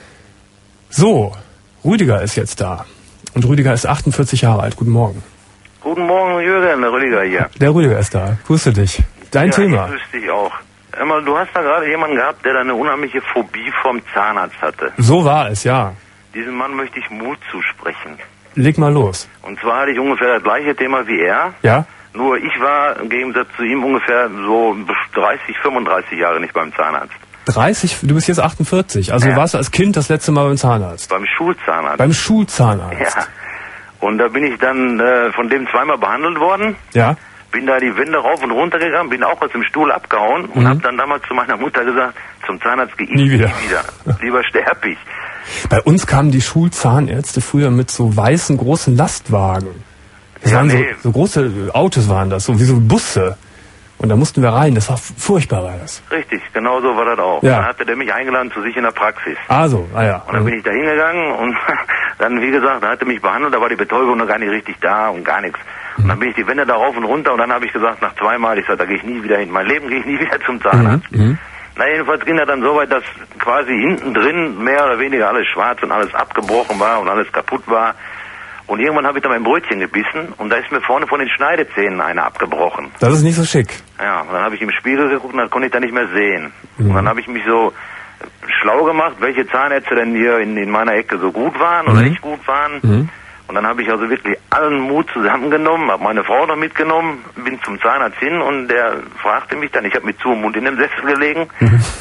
So, Rüdiger ist jetzt da. Und Rüdiger ist achtundvierzig Jahre alt. Guten Morgen. Guten Morgen, Jürgen, der Rüdiger hier. Der Rüdiger ist da. Grüße dich. Dein ja, Thema. Ich grüße dich auch. Immer, du hast da gerade jemanden gehabt, der da eine unheimliche Phobie vom Zahnarzt hatte. So war es, ja. Diesem Mann möchte ich Mut zusprechen. Leg mal los. Und zwar hatte ich ungefähr das gleiche Thema wie er. Ja? Nur ich war im Gegensatz zu ihm ungefähr so dreißig, fünfunddreißig Jahre nicht beim Zahnarzt. dreißig? Du bist jetzt achtundvierzig. Also ja. warst du als Kind das letzte Mal beim Zahnarzt? Beim Schulzahnarzt. Beim Schulzahnarzt? Ja. Und da bin ich dann äh, von dem zweimal behandelt worden. Ja. Bin da die Wände rauf und runter gegangen, bin auch aus dem Stuhl abgehauen und mhm. habe dann damals zu meiner Mutter gesagt, zum Zahnarzt gehe ich nie wieder. nie wieder. Lieber sterb ich. Bei uns kamen die Schulzahnärzte früher mit so weißen großen Lastwagen. Das Ja, waren nee. so, so große Autos waren das, so wie so Busse. Und da mussten wir rein, das war furchtbar, war das. Richtig, genau so war das auch. Ja. Dann hatte der mich eingeladen zu sich in der Praxis. Ah so, ah ja. Und dann bin ich da hingegangen und dann, wie gesagt, da hat er mich behandelt, da war die Betäubung noch gar nicht richtig da und gar nichts. Und dann bin ich die Wände da rauf und runter und dann habe ich gesagt, nach zweimal, ich sag, da gehe ich nie wieder hin, mein Leben gehe ich nie wieder zum Zahnarzt. Mhm. Mhm. Na, jedenfalls ging er dann so weit, dass quasi hinten drin mehr oder weniger alles schwarz und alles abgebrochen war und alles kaputt war. Und irgendwann habe ich dann mein Brötchen gebissen und da ist mir vorne von den Schneidezähnen eine abgebrochen. Das ist nicht so schick. Ja, und dann habe ich im Spiegel geguckt und dann konnte ich da nicht mehr sehen. Mhm. Und dann habe ich mich so schlau gemacht, welche Zahnärzte denn hier in, in meiner Ecke so gut waren oder Mhm. nicht gut waren. Mhm. Und dann habe ich also wirklich allen Mut zusammengenommen, habe meine Frau noch mitgenommen, bin zum Zahnarzt hin und der fragte mich dann, ich habe mit zu und Mund in dem Sessel gelegen,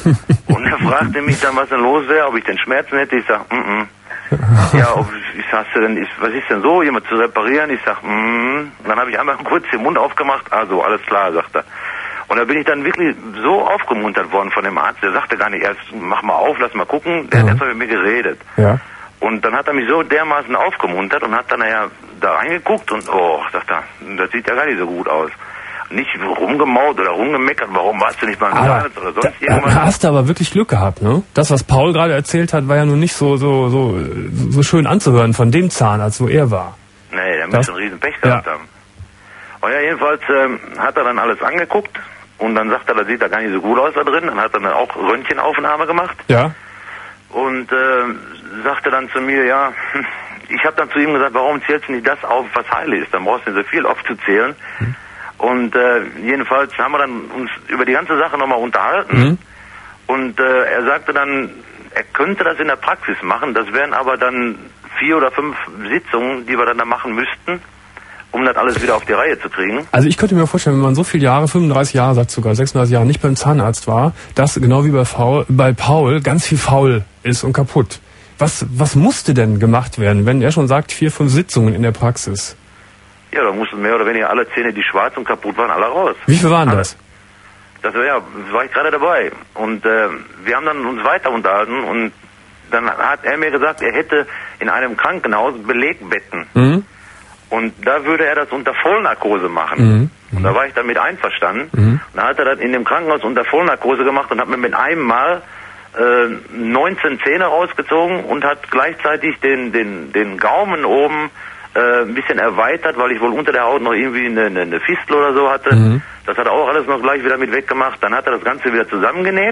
und er fragte mich dann, was denn los wäre, ob ich denn Schmerzen hätte. Ich sag, mm -mm. Ja, ob, ich sagst du denn, ist, was ist denn so, jemand zu reparieren? Ich sag, mm. Und dann habe ich einmal kurz den Mund aufgemacht, also alles klar, sagt er. Und da bin ich dann wirklich so aufgemuntert worden von dem Arzt, der sagte gar nicht erst, mach mal auf, lass mal gucken, der Mhm. hat erst mal mit mir geredet. Ja. Und dann hat er mich so dermaßen aufgemuntert und hat dann nachher da reingeguckt und, oh, sagt er, das sieht ja gar nicht so gut aus. Nicht rumgemaut oder rumgemeckert, warum warst du nicht beim Aber Zahnarzt oder sonst da, irgendwas. da hast du aber wirklich Glück gehabt, ne? Das, was Paul gerade erzählt hat, war ja nun nicht so, so, so, so schön anzuhören von dem Zahnarzt, wo er war. Nee, der Das- müsste einen riesen Pech gehabt Ja. haben. Und ja, jedenfalls ähm, hat er dann alles angeguckt und dann sagt er, das sieht da gar nicht so gut aus da drin. Dann hat er dann auch Röntgenaufnahme gemacht Ja. und äh, sagte dann zu mir, ja, ich habe dann zu ihm gesagt, warum zählst du nicht das auf, was heil ist? Dann brauchst du nicht so viel aufzuzählen. Mhm. Und äh, jedenfalls haben wir dann uns über die ganze Sache nochmal unterhalten. Mhm. Und äh, er sagte dann, er könnte das in der Praxis machen, das wären aber dann vier oder fünf Sitzungen, die wir dann da machen müssten, um das alles wieder auf die Reihe zu kriegen. Also ich könnte mir vorstellen, wenn man so viele Jahre, fünfunddreißig Jahre, sagt sogar sechsunddreißig Jahre, nicht beim Zahnarzt war, dass genau wie bei, Faul, bei Paul ganz viel faul ist und kaputt. Was, was musste denn gemacht werden, wenn er schon sagt, vier, fünf Sitzungen in der Praxis? Ja, da mussten mehr oder weniger alle Zähne, die schwarz und kaputt waren, alle raus. Wie viel waren Alle. das? Das war ja, war ich gerade dabei. Und äh, wir haben dann uns weiter unterhalten und dann hat er mir gesagt, er hätte in einem Krankenhaus Belegbetten. Mhm. Und da würde er das unter Vollnarkose machen. Mhm. Und da war ich damit einverstanden. Mhm. Und dann hat er das in dem Krankenhaus unter Vollnarkose gemacht und hat mir mit einem Mal äh, neunzehn Zähne rausgezogen und hat gleichzeitig den, den, den Gaumen oben äh, ein bisschen erweitert, weil ich wohl unter der Haut noch irgendwie eine, eine, eine Fistel oder so hatte. Mhm. Das hat er auch alles noch gleich wieder mit weggemacht. Dann hat er das Ganze wieder zusammengenäht.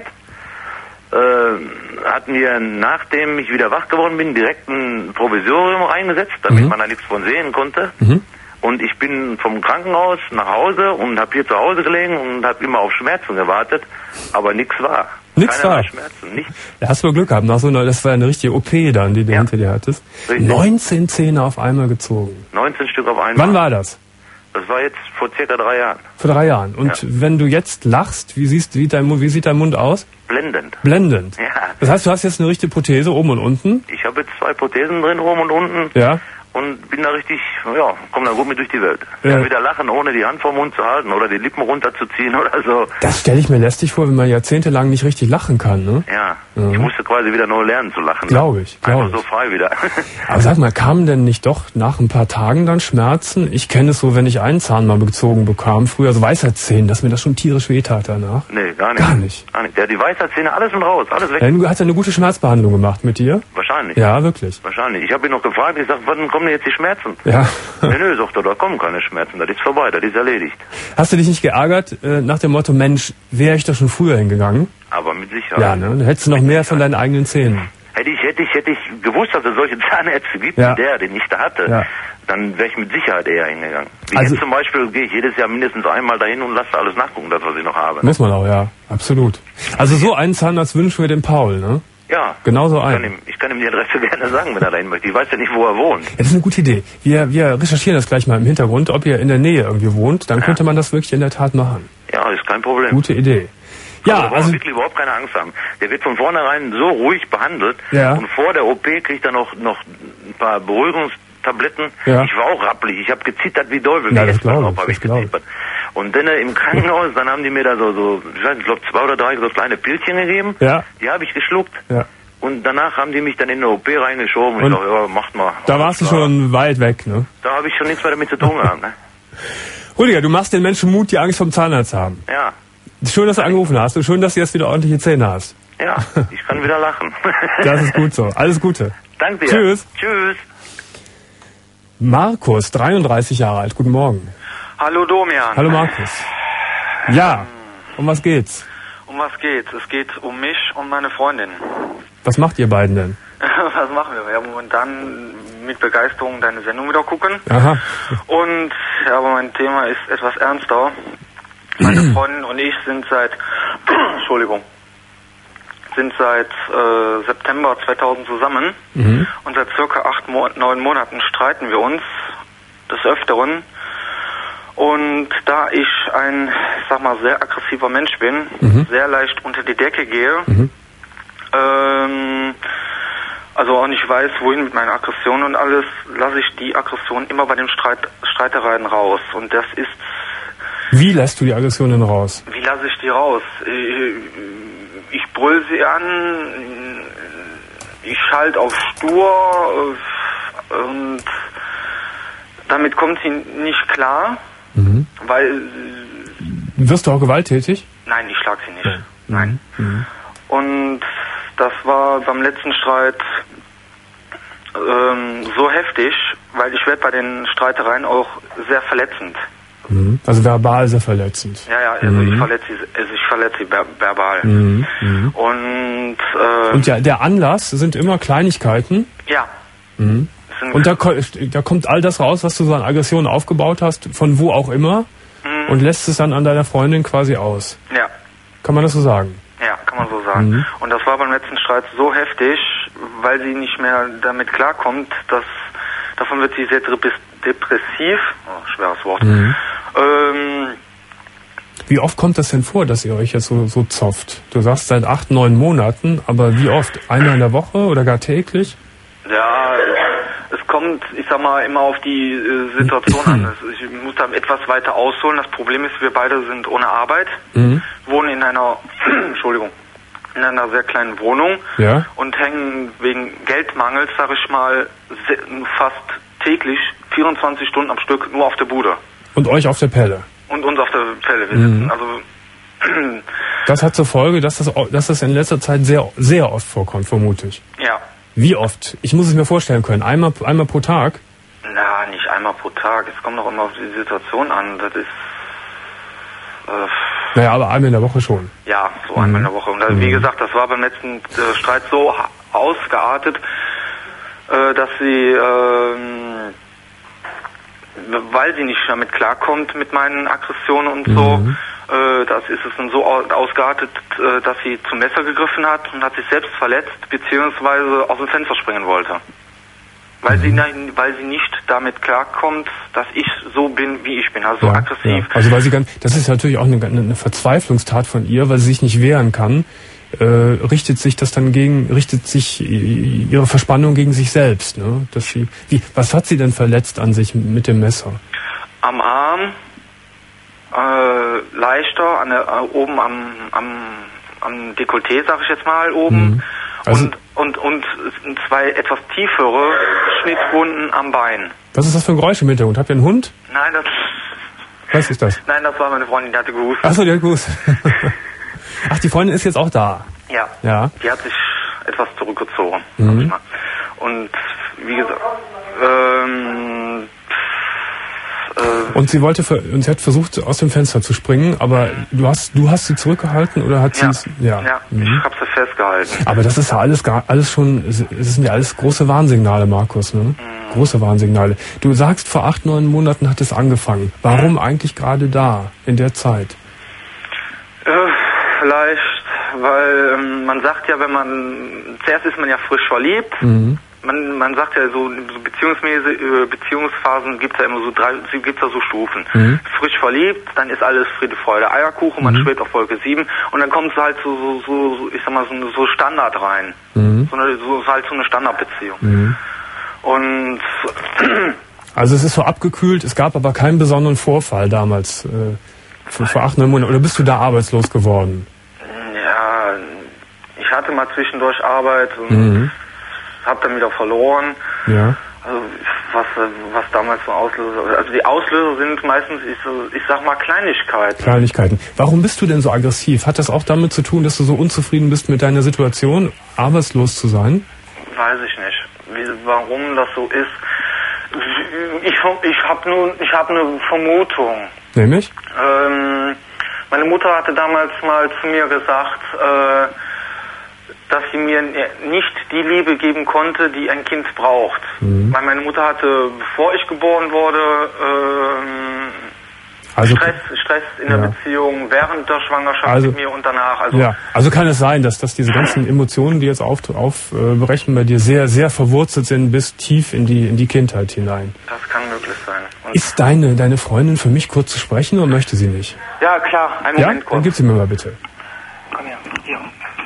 Äh, hat mir, nachdem ich wieder wach geworden bin, direkt ein Provisorium reingesetzt, damit Mhm. man da nichts von sehen konnte. Mhm. Und ich bin vom Krankenhaus nach Hause und habe hier zu Hause gelegen und habe immer auf Schmerzen gewartet, aber nichts war. Nix Keinerlei war? Schmerzen, nichts. Da hast du Glück gehabt. Nach so einer, das war eine richtige O P dann, die du Ja. hinter dir hattest. Richtig. neunzehn Zähne auf einmal gezogen. neunzehn Stück auf einmal. Wann war das? Das war jetzt vor circa drei Jahren. Vor drei Jahren. Und Ja. wenn du jetzt lachst, wie, siehst, wie, dein, Mund- wie sieht dein Mund aus? Blendend. Blendend. Ja. Das heißt, du hast jetzt eine richtige Prothese oben und unten. Ich habe jetzt zwei Prothesen drin, oben und unten. Ja. Und bin da richtig, ja, komm da gut mit durch die Welt. Ja. Ja. Wieder lachen, ohne die Hand vom Mund zu halten oder die Lippen runterzuziehen oder so. Das stelle ich mir lästig vor, wenn man jahrzehntelang nicht richtig lachen kann, ne? Ja, Mhm. ich musste quasi wieder neu lernen zu lachen. Glaube ich, glaube Einfach so ich. frei wieder. Aber sag mal, kamen denn nicht doch nach ein paar Tagen dann Schmerzen? Ich kenne es so, wenn ich einen Zahn mal gezogen bekam, früher so Weisheitszähnen, dass mir das schon tierisch wehtat danach. Nee, gar nicht. Gar nicht. Gar nicht. Der, die Weisheitszähne, alles sind raus, alles weg. Ja, du hast ja eine gute Schmerzbehandlung gemacht mit dir. Wahrscheinlich. Ja, wirklich. Wahrscheinlich. Ich habe ihn noch gefragt, ich sag, wann kommen denn jetzt die Schmerzen? Ja. Nee, nö, sagt er, da kommen keine Schmerzen, das ist vorbei, das ist erledigt. Hast du dich nicht geärgert äh, nach dem Motto, Mensch, wäre ich doch schon früher hingegangen? Aber mit Sicherheit. Ja, ne? Dann hättest du noch mehr von deinen eigenen Zähnen. Hätte ich, hätte ich, hätte ich gewusst, dass es solche Zahnärzte gibt, Ja. wie der, den ich da hatte, Ja. dann wäre ich mit Sicherheit eher hingegangen. Wie Also- jetzt zum Beispiel gehe ich jedes Jahr mindestens einmal dahin und lasse alles nachgucken, das, was ich noch habe. Muss man auch, ja. Absolut. Also so einen Zahnarzt wünschen wir dem Paul, ne? Ja. Genau so Ich kann, einen. ihm, ich kann ihm die Adresse gerne sagen, wenn er dahin möchte. Ich weiß ja nicht, wo er wohnt. Ja, das ist eine gute Idee. Wir, wir recherchieren das gleich mal im Hintergrund, ob ihr in der Nähe irgendwie wohnt. Dann könnte man das wirklich in der Tat machen. Ja, ist kein Problem. Gute Idee. Ja, Ja, da braucht also man wirklich überhaupt keine Angst haben. Der wird von vornherein so ruhig behandelt Ja. und vor der O P kriegt er noch, noch ein paar Beruhigungstabletten. Ja. Ich war auch rappelig, ich habe gezittert wie Teufel. Ja, Wie das S-Bahn glaub ich, hab ich das glaub ich. gezittert. Und dann äh, im Krankenhaus, dann haben die mir da so, so ich weiß nicht, ich glaube zwei oder drei so kleine Pilzchen gegeben. Ja. Die habe ich geschluckt. ja. Und danach haben die mich dann in eine O P reingeschoben. Und, und ich dachte, ja, macht mal. Da warst du schon weit weg, ne? Da habe ich schon nichts mehr damit zu tun gehabt, ne? Rüdiger, du machst den Menschen Mut, die Angst vom Zahnarzt haben. Ja. Schön, dass du angerufen hast und schön, dass du jetzt wieder ordentliche Zähne hast. Ja, ich kann wieder lachen. Das ist gut so. Alles Gute. Danke dir. Tschüss. Tschüss. Markus, dreiunddreißig Jahre alt. Guten Morgen. Hallo Domian. Hallo Markus. Ja, um was geht's? Um was geht's? Es geht um mich und meine Freundin. Was macht ihr beiden denn? Was machen wir? Wir haben momentan mit Begeisterung deine Sendung wieder gucken. Aha. Und ja, aber mein Thema ist etwas ernster. Meine Freundin und ich sind seit Entschuldigung sind seit äh, September zweitausend zusammen. Mhm. Und seit circa acht, Mo- neun Monaten streiten wir uns des Öfteren. Und da ich ein, sag mal, sehr aggressiver Mensch bin, mhm. sehr leicht unter die Decke gehe, mhm. ähm, also auch nicht weiß, wohin mit meiner Aggression und alles, lasse ich die Aggression immer bei den Streit, Streitereien raus. Und das ist... Wie lässt du die Aggression denn raus? Wie lasse ich die raus? Ich, ich brüll sie an, ich schalte auf stur und damit kommt sie nicht klar, mhm. weil... Wirst du auch gewalttätig? Nein, ich schlag sie nicht. Ja. Nein. Mhm. Und das war beim letzten Streit ähm, so heftig, weil ich werde bei den Streitereien auch sehr verletzend. Mhm. Also verbal sehr verletzend. Ja, ja, also mhm. ich verletze sie, also ich verletze sie ver- verbal. Mhm. Mhm. Und äh, Und ja, der Anlass sind immer Kleinigkeiten. Ja. Mhm. Und da, da kommt all das raus, was du so an Aggressionen aufgebaut hast, von wo auch immer, mhm. und lässt es dann an deiner Freundin quasi aus. Ja. Kann man das so sagen? Ja, kann man so sagen. Mhm. Und das war beim letzten Streit so heftig, weil sie nicht mehr damit klarkommt, dass davon wird sie sehr depressiv, oh, schweres Wort. Mhm. Ähm, wie oft kommt das denn vor, dass ihr euch jetzt so, so zofft? Du sagst seit acht, neun Monaten, aber wie oft? Einmal in der Woche oder gar täglich? Ja, es kommt, ich sag mal, immer auf die äh, Situation an. Ich muss da etwas weiter ausholen. Das Problem ist, wir beide sind ohne Arbeit, mhm. wohnen in einer, Entschuldigung, in einer sehr kleinen Wohnung, ja, und hängen wegen Geldmangels, sag ich mal, sehr, fast täglich vierundzwanzig Stunden am Stück nur auf der Bude. Und euch auf der Pelle? Und uns auf der Pelle. Wir mhm. sitzen, also das hat zur Folge, dass das, dass das in letzter Zeit sehr, sehr oft vorkommt, vermute ich. Ja. Wie oft? Ich muss es mir vorstellen können. Einmal, einmal pro Tag? Na, nicht einmal pro Tag. Es kommt doch immer auf die Situation an. Das ist... Äh, naja, aber einmal in der Woche schon. Ja, so mhm. einmal in der Woche. Und das, wie gesagt, das war beim letzten äh, Streit so ausgeartet, äh, dass sie... Äh, weil sie nicht damit klarkommt mit meinen Aggressionen und mhm. so, äh, das ist es dann so ausgeartet, äh, dass sie zum Messer gegriffen hat und hat sich selbst verletzt, beziehungsweise aus dem Fenster springen wollte. Weil, mhm. sie, weil sie nicht damit klarkommt, dass ich so bin, wie ich bin, also ja, so aggressiv. Ja. Also weil sie ganz, das ist natürlich auch eine, eine Verzweiflungstat von ihr, weil sie sich nicht wehren kann. Äh, richtet sich das dann gegen, richtet sich ihre Verspannung gegen sich selbst, ne? Dass sie, wie, was hat sie denn verletzt an sich mit dem Messer? Am Arm, äh, leichter, an der, äh, oben am, am, am Dekolleté, sag ich jetzt mal, oben, mhm. also, und, und, und zwei etwas tiefere Schnittwunden am Bein. Was ist das für ein Geräusch im Hintergrund? Habt ihr einen Hund? Nein, das... Was ist das? Nein, das war meine Freundin, die hatte gehustet. Achso, die hat gehustet. Ach, die Freundin ist jetzt auch da? Ja. Ja. Die hat sich etwas zurückgezogen. Mhm. Sag ich mal. Und wie gesagt, ähm, äh, und sie wollte, und sie hat versucht, aus dem Fenster zu springen, aber mhm. du hast, du hast sie zurückgehalten oder hat sie? Ja. Ja. Ja. Mhm. Ich habe sie festgehalten. Aber das ist ja alles, alles schon, es sind ja alles große Warnsignale, Markus, ne? Mhm. Große Warnsignale. Du sagst, vor acht, neun Monaten hat es angefangen. Warum mhm. eigentlich gerade da, in der Zeit? Äh, vielleicht, weil ähm, man sagt ja, wenn man, zuerst ist man ja frisch verliebt, mhm. man, man sagt ja so, so beziehungsmäßig, äh, Beziehungsphasen gibt es ja immer so drei, gibt es ja so Stufen. Mhm. Frisch verliebt, dann ist alles Friede, Freude, Eierkuchen, man mhm. schwebt auf Wolke sieben und dann kommt es halt so, so, so, ich sag mal, so, so Standard rein. Mhm. So, eine, so halt so eine Standardbeziehung. Mhm. Und also es ist so abgekühlt, es gab aber keinen besonderen Vorfall damals, äh, vor, vor acht, neun Monaten. Oder bist du da arbeitslos geworden? Ja, ich hatte mal zwischendurch Arbeit und Mhm. habe dann wieder verloren. Ja. Also was, was damals so Auslöser, also die Auslöser sind meistens, ich, so, ich sag mal, Kleinigkeiten. Kleinigkeiten. Warum bist du denn so aggressiv? Hat das auch damit zu tun, dass du so unzufrieden bist mit deiner Situation, arbeitslos zu sein? Weiß ich nicht, wie, warum das so ist. Ich, ich habe nur, ich habe eine Vermutung. Nämlich? Ähm, meine Mutter hatte damals mal zu mir gesagt, äh, dass sie mir nicht die Liebe geben konnte, die ein Kind braucht. Mhm. Weil meine Mutter hatte, bevor ich geboren wurde, ähm, also, Stress, Stress in der ja. Beziehung, während der Schwangerschaft also, mit mir und danach. Also, ja. also kann es sein, dass, dass diese ganzen Emotionen, die jetzt aufbrechen auf, äh, bei dir, sehr, sehr verwurzelt sind bis tief in die, in die Kindheit hinein. Das kann möglich sein. Und ist deine, deine Freundin für mich kurz zu sprechen oder möchte sie nicht? Ja, klar. Einen ja? Moment kurz. Dann gib sie mir mal bitte. Komm her. Ja.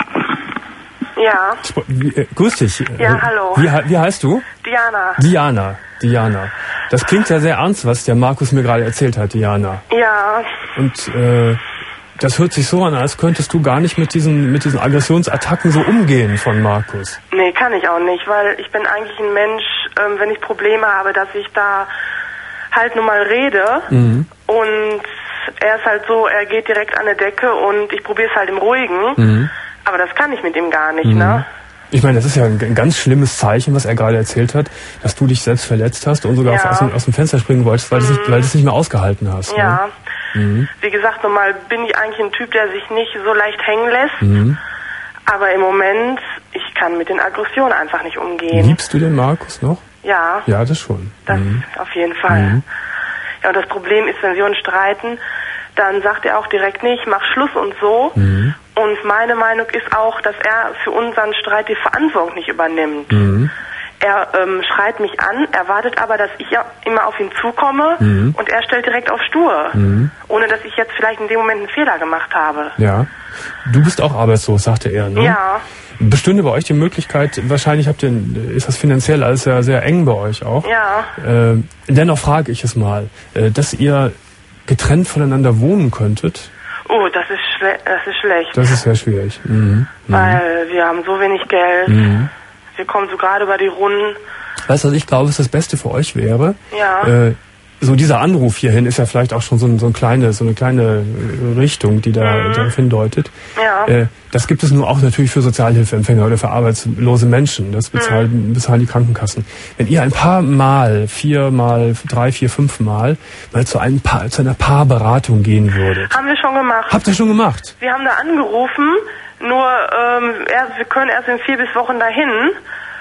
Ja. Wie, äh, grüß dich. Ja, äh, hallo. Wie, wie heißt du? Diana. Diana. Diana. Das klingt ja sehr ernst, was der Markus mir gerade erzählt hat, Diana. Ja. Und äh, das hört sich so an, als könntest du gar nicht mit diesen, mit diesen Aggressionsattacken so umgehen von Markus. Nee, kann ich auch nicht, weil ich bin eigentlich ein Mensch, ähm, wenn ich Probleme habe, dass ich da halt nur mal rede. Mhm. Und er ist halt so, er geht direkt an die Decke und ich probiere es halt im Ruhigen. Mhm. Aber das kann ich mit ihm gar nicht, mhm. ne? Ich meine, das ist ja ein, ein ganz schlimmes Zeichen, was er gerade erzählt hat, dass du dich selbst verletzt hast und sogar ja. aus, dem, aus dem Fenster springen wolltest, weil, mhm. du nicht, weil du es nicht mehr ausgehalten hast. Ja. Ne? Mhm. Wie gesagt, normal bin ich eigentlich ein Typ, der sich nicht so leicht hängen lässt. Mhm. Aber im Moment, ich kann mit den Aggressionen einfach nicht umgehen. Liebst du den Markus noch? Ja. Ja, das schon. Das mhm. auf jeden Fall. Mhm. Ja, und das Problem ist, wenn wir uns streiten, dann sagt er auch direkt, nee, ich mach Schluss und so. Mhm. Und meine Meinung ist auch, dass er für unseren Streit die Verantwortung nicht übernimmt. Mhm. Er ähm, schreit mich an, erwartet aber, dass ich ja immer auf ihn zukomme mhm. und er stellt direkt auf Stur. Mhm. Ohne dass ich jetzt vielleicht in dem Moment einen Fehler gemacht habe. Ja. Du bist auch arbeitslos, sagte er, ne? Ja. Bestünde bei euch die Möglichkeit, wahrscheinlich habt ihr, ist das finanziell alles sehr, sehr eng bei euch auch. Ja. Äh, dennoch frage ich es mal, äh, dass ihr getrennt voneinander wohnen könntet? Oh, das ist, schle- das ist schlecht. Das ist sehr schwierig. Mhm. Weil mhm. wir haben so wenig Geld. Mhm. Wir kommen so gerade über die Runden. Weißt du, was ich glaube, was das Beste für euch wäre? Ja. Äh, so dieser Anruf hierhin ist ja vielleicht auch schon so, ein, so, ein kleine, so eine kleine Richtung, die da mhm. darauf hindeutet. Ja. Äh, das gibt es nur auch natürlich für Sozialhilfeempfänger oder für arbeitslose Menschen. Das bezahlen, mhm. bezahlen die Krankenkassen. Wenn ihr ein paar Mal, vier Mal, drei, vier, fünf Mal, mal zu, einem Paar, zu einer Paarberatung gehen würdet. Haben wir schon gemacht. Habt ihr schon gemacht? Wir haben da angerufen, nur ähm, erst, wir können erst in vier bis Wochen dahin.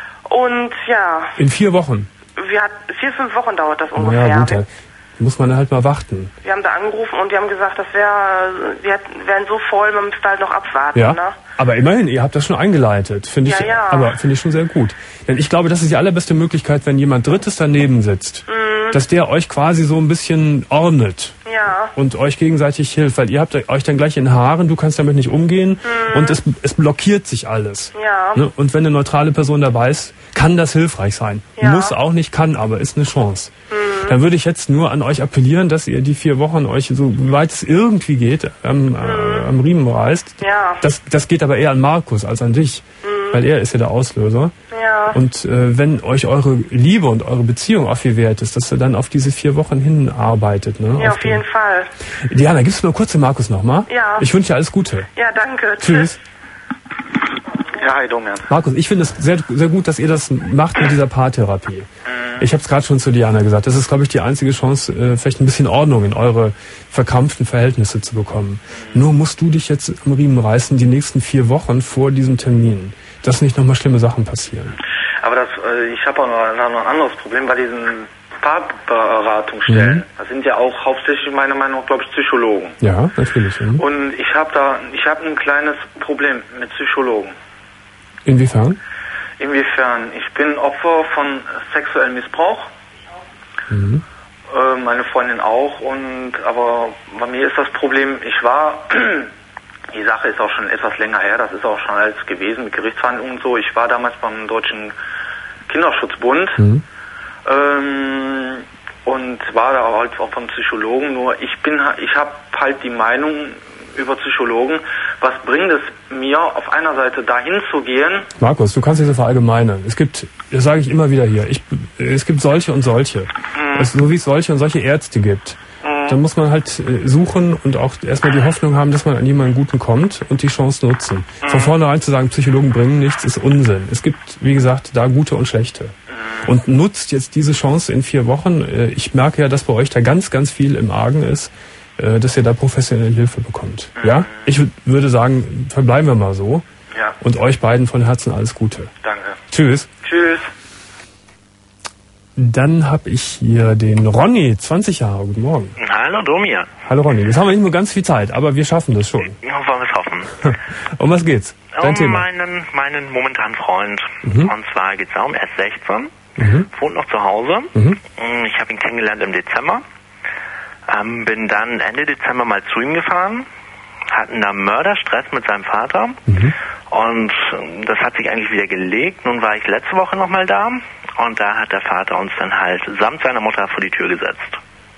Und ja. In vier Wochen? Wir hat, vier, fünf Wochen dauert das ungefähr. Ja, gut, da muss man halt mal warten. Wir haben da angerufen und die haben gesagt, das wäre, wir wären so voll, man müsste halt noch abwarten. Ja, ne? aber immerhin, ihr habt das schon eingeleitet, finde ich, ja, ja. aber finde ich schon sehr gut. Denn ich glaube, das ist die allerbeste Möglichkeit, wenn jemand Drittes daneben sitzt, mhm. dass der euch quasi so ein bisschen ordnet. Ja. Und euch gegenseitig hilft, weil ihr habt euch dann gleich in Haaren, du kannst damit nicht umgehen mhm. und es, es blockiert sich alles. Ja. Ne? Und wenn eine neutrale Person dabei ist, kann das hilfreich sein. Ja. Muss auch nicht, kann, aber ist eine Chance. Mhm. Dann würde ich jetzt nur an euch appellieren, dass ihr die vier Wochen euch, so weit es irgendwie geht, am, mhm. äh, am Riemen reißt. Ja. Das, das geht aber eher an Markus als an dich, mhm. weil er ist ja der Auslöser. Ja. Und äh, wenn euch eure Liebe und eure Beziehung auch viel wert ist, dass ihr dann auf diese vier Wochen hinarbeitet. Ne? Ja, auf, auf jeden Fall. Diana, gibst du mir kurz den Markus nochmal? Ja. Ich wünsche dir alles Gute. Ja, danke. Tschüss. Ja, hi, Domian. Markus, ich finde es sehr, sehr gut, dass ihr das macht mit dieser Paartherapie. Mhm. Ich habe es gerade schon zu Diana gesagt. Das ist, glaube ich, die einzige Chance, äh, vielleicht ein bisschen Ordnung in eure verkrampften Verhältnisse zu bekommen. Mhm. Nur musst du dich jetzt am Riemen reißen, die nächsten vier Wochen vor diesem Termin, dass nicht nochmal schlimme Sachen passieren. Aber das, äh, ich habe auch noch, noch ein anderes Problem bei diesen Paarberatungsstellen. Mhm. Das sind ja auch hauptsächlich meiner Meinung nach, glaube ich, Psychologen. Ja, natürlich. Mhm. Und ich habe da, ich habe ein kleines Problem mit Psychologen. Inwiefern? Inwiefern? Ich bin Opfer von sexuellem Missbrauch. Mhm. Äh, meine Freundin auch. Und aber bei mir ist das Problem, ich war, die Sache ist auch schon etwas länger her, das ist auch schon alles gewesen mit Gerichtsverhandlungen und so. Ich war damals beim Deutschen Kinderschutzbund. Mhm. Ähm, und war da halt auch vom Psychologen. Nur ich bin, ich habe halt die Meinung über Psychologen, was bringt es mir, auf einer Seite dahin zu gehen? Markus, du kannst dich so verallgemeinern. Es gibt, das sage ich immer wieder hier, ich, es gibt solche und solche. Mhm. Es, so wie es solche und solche Ärzte gibt. Mhm. Dann muss man halt suchen und auch erstmal die Hoffnung haben, dass man an jemanden Guten kommt und die Chance nutzen. Mhm. Von vornherein zu sagen, Psychologen bringen nichts, ist Unsinn. Es gibt, wie gesagt, da gute und schlechte. Mhm. Und nutzt jetzt diese Chance in vier Wochen. Ich merke ja, dass bei euch da ganz, ganz viel im Argen ist, dass ihr da professionelle Hilfe bekommt. Mhm. Ja? Ich w- würde sagen, verbleiben wir mal so. Ja. Und euch beiden von Herzen alles Gute. Danke. Tschüss. Tschüss. Dann habe ich hier den Ronny, zwanzig Jahre. Guten Morgen. Hallo Domian. Hallo Ronny. Jetzt haben wir nicht nur ganz viel Zeit, aber wir schaffen das schon. Ja, wollen wir es hoffen. Um was geht's? Dein um Thema. meinen, meinen momentanen Freund. Mhm. Und zwar geht's darum, er ist sechzehn, Mhm. wohnt noch zu Hause. Mhm. Ich habe ihn kennengelernt im Dezember. Ähm, bin dann Ende Dezember mal zu ihm gefahren, hatten da Mörderstress mit seinem Vater Mhm. und ähm, das hat sich eigentlich wieder gelegt. Nun war ich letzte Woche nochmal da und da hat der Vater uns dann halt samt seiner Mutter vor die Tür gesetzt.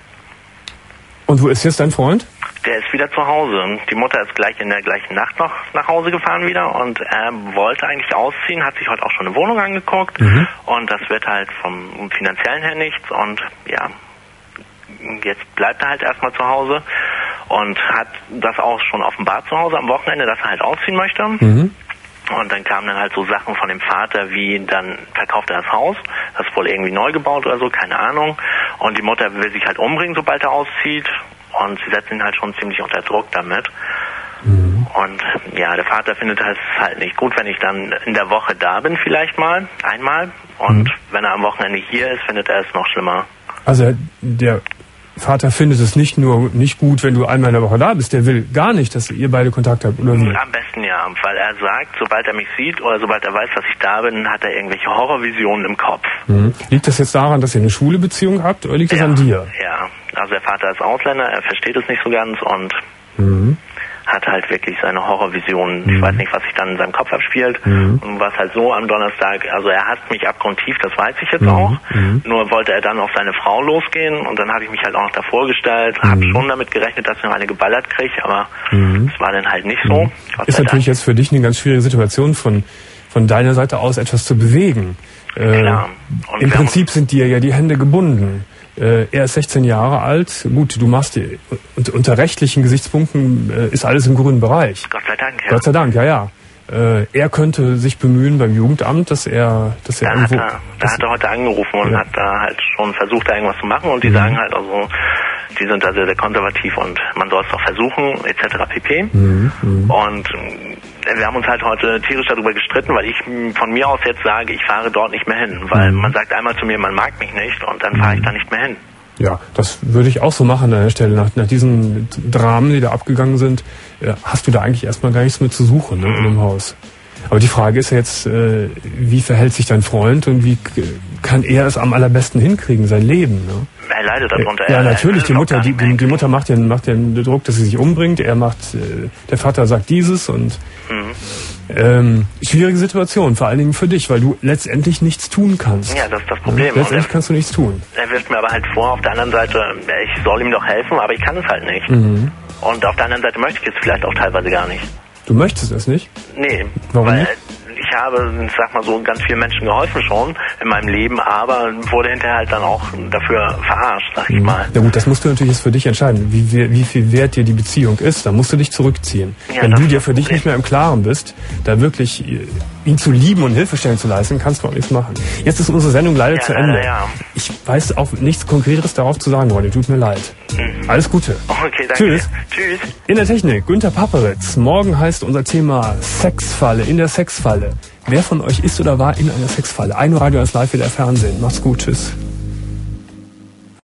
Und wo ist jetzt dein Freund? Der ist wieder zu Hause. Die Mutter ist gleich in der gleichen Nacht noch nach Hause gefahren wieder und er wollte eigentlich ausziehen, hat sich heute auch schon eine Wohnung angeguckt Mhm. und das wird halt vom finanziellen her nichts und ja, jetzt bleibt er halt erstmal zu Hause und hat das auch schon offenbart zu Hause am Wochenende, dass er halt ausziehen möchte. Mhm. Und dann kamen dann halt so Sachen von dem Vater, wie dann verkauft er das Haus, das ist wohl irgendwie neu gebaut oder so, keine Ahnung. Und die Mutter will sich halt umbringen, sobald er auszieht. Und sie setzen ihn halt schon ziemlich unter Druck damit. Mhm. Und ja, der Vater findet es halt nicht gut, wenn ich dann in der Woche da bin vielleicht mal, einmal. Und Mhm. wenn er am Wochenende hier ist, findet er es noch schlimmer. Also der Vater findet es nicht nur nicht gut, wenn du einmal in der Woche da bist. Der will gar nicht, dass ihr beide Kontakt habt, oder wie? Am besten ja, weil er sagt, sobald er mich sieht oder sobald er weiß, dass ich da bin, hat er irgendwelche Horrorvisionen im Kopf. Mhm. Liegt das jetzt daran, dass ihr eine schwule Beziehung habt, oder liegt das ja, an dir? Ja, also der Vater ist Ausländer, er versteht es nicht so ganz und Mhm. hat halt wirklich seine Horrorvisionen. Mhm. Ich weiß nicht, was sich dann in seinem Kopf abspielt. Mhm. Und was halt so am Donnerstag, also er hasst mich abgrundtief, das weiß ich jetzt Mhm. auch. Mhm. Nur wollte er dann auf seine Frau losgehen und dann habe ich mich halt auch noch davor gestellt, Mhm. habe schon damit gerechnet, dass ich noch eine geballert kriege, aber Mhm. es war dann halt nicht so. Mhm. Gott Ist sei natürlich Dank. jetzt für dich eine ganz schwierige Situation, von, von deiner Seite aus etwas zu bewegen. Äh, Klar. Und Im wir haben Prinzip sind dir ja die Hände gebunden. Äh, er ist sechzehn Jahre alt. Gut, du machst die, unter, unter rechtlichen Gesichtspunkten äh, ist alles im grünen Bereich. Gott sei Dank, ja. Gott sei Dank, ja, ja. Äh, er könnte sich bemühen beim Jugendamt, dass er, dass er Da hat irgendwo. er, da dass- hat er heute angerufen und Ja. hat da halt schon versucht, da irgendwas zu machen und die Mhm. sagen halt, also die sind da sehr, sehr konservativ und man soll es doch versuchen, et cetera pp. Mhm. Mhm. Und äh, wir haben uns halt heute tierisch darüber gestritten, weil ich m, von mir aus jetzt sage, ich fahre dort nicht mehr hin, weil Mhm. man sagt einmal zu mir, man mag mich nicht und dann fahre ich da nicht mehr hin. Ja, das würde ich auch so machen an der Stelle. Nach, nach diesen Dramen, die da abgegangen sind, äh, hast du da eigentlich erstmal gar nichts mehr zu suchen, ne, in dem Haus. Aber die Frage ist ja jetzt, äh, wie verhält sich dein Freund und wie k- kann er es am allerbesten hinkriegen, sein Leben? Ne? Er leidet darunter. Ja, er, natürlich. er Die will Mutter, auch gar die, nicht mehr die, die hinkriegen. Mutter macht den, macht den Druck, dass sie sich umbringt. Er macht, äh, der Vater sagt dieses und Mhm. ähm, schwierige Situation, vor allen Dingen für dich, weil du letztendlich nichts tun kannst. Ja, das ist das Problem. Ja, letztendlich Und kannst du nichts tun. er, er wirft mir aber halt vor, auf der anderen Seite, ich soll ihm doch helfen, aber ich kann es halt nicht. Mhm. Und auf der anderen Seite möchte ich es vielleicht auch teilweise gar nicht. Du möchtest es nicht? Nee, Warum weil nicht? ich habe, ich sag mal so, ganz vielen Menschen geholfen schon in meinem Leben, aber wurde hinterher halt dann auch dafür verarscht, sag ich mal. Ja gut, das musst du natürlich jetzt für dich entscheiden, wie, wie, wie viel wert dir die Beziehung ist. Da musst du dich zurückziehen. Ja, Wenn das du ist dir das für dich Problem. nicht mehr im Klaren bist, da wirklich äh, ihn zu lieben und Hilfestellung zu leisten, kannst du auch nichts machen. Jetzt ist unsere Sendung leider Ja, zu leider, Ende. ja. Ich weiß auch nichts Konkreteres darauf zu sagen, Ronny. Tut mir leid. Mhm. Alles Gute. Okay, danke. Tschüss. Tschüss. In der Technik, Günther Papperitz. Morgen heißt unser Thema Sexfalle, in der Sexfalle. Wer von euch ist oder war in einer Sexfalle? Ein Radio als Live, wieder Fernsehen. Macht's gut, tschüss.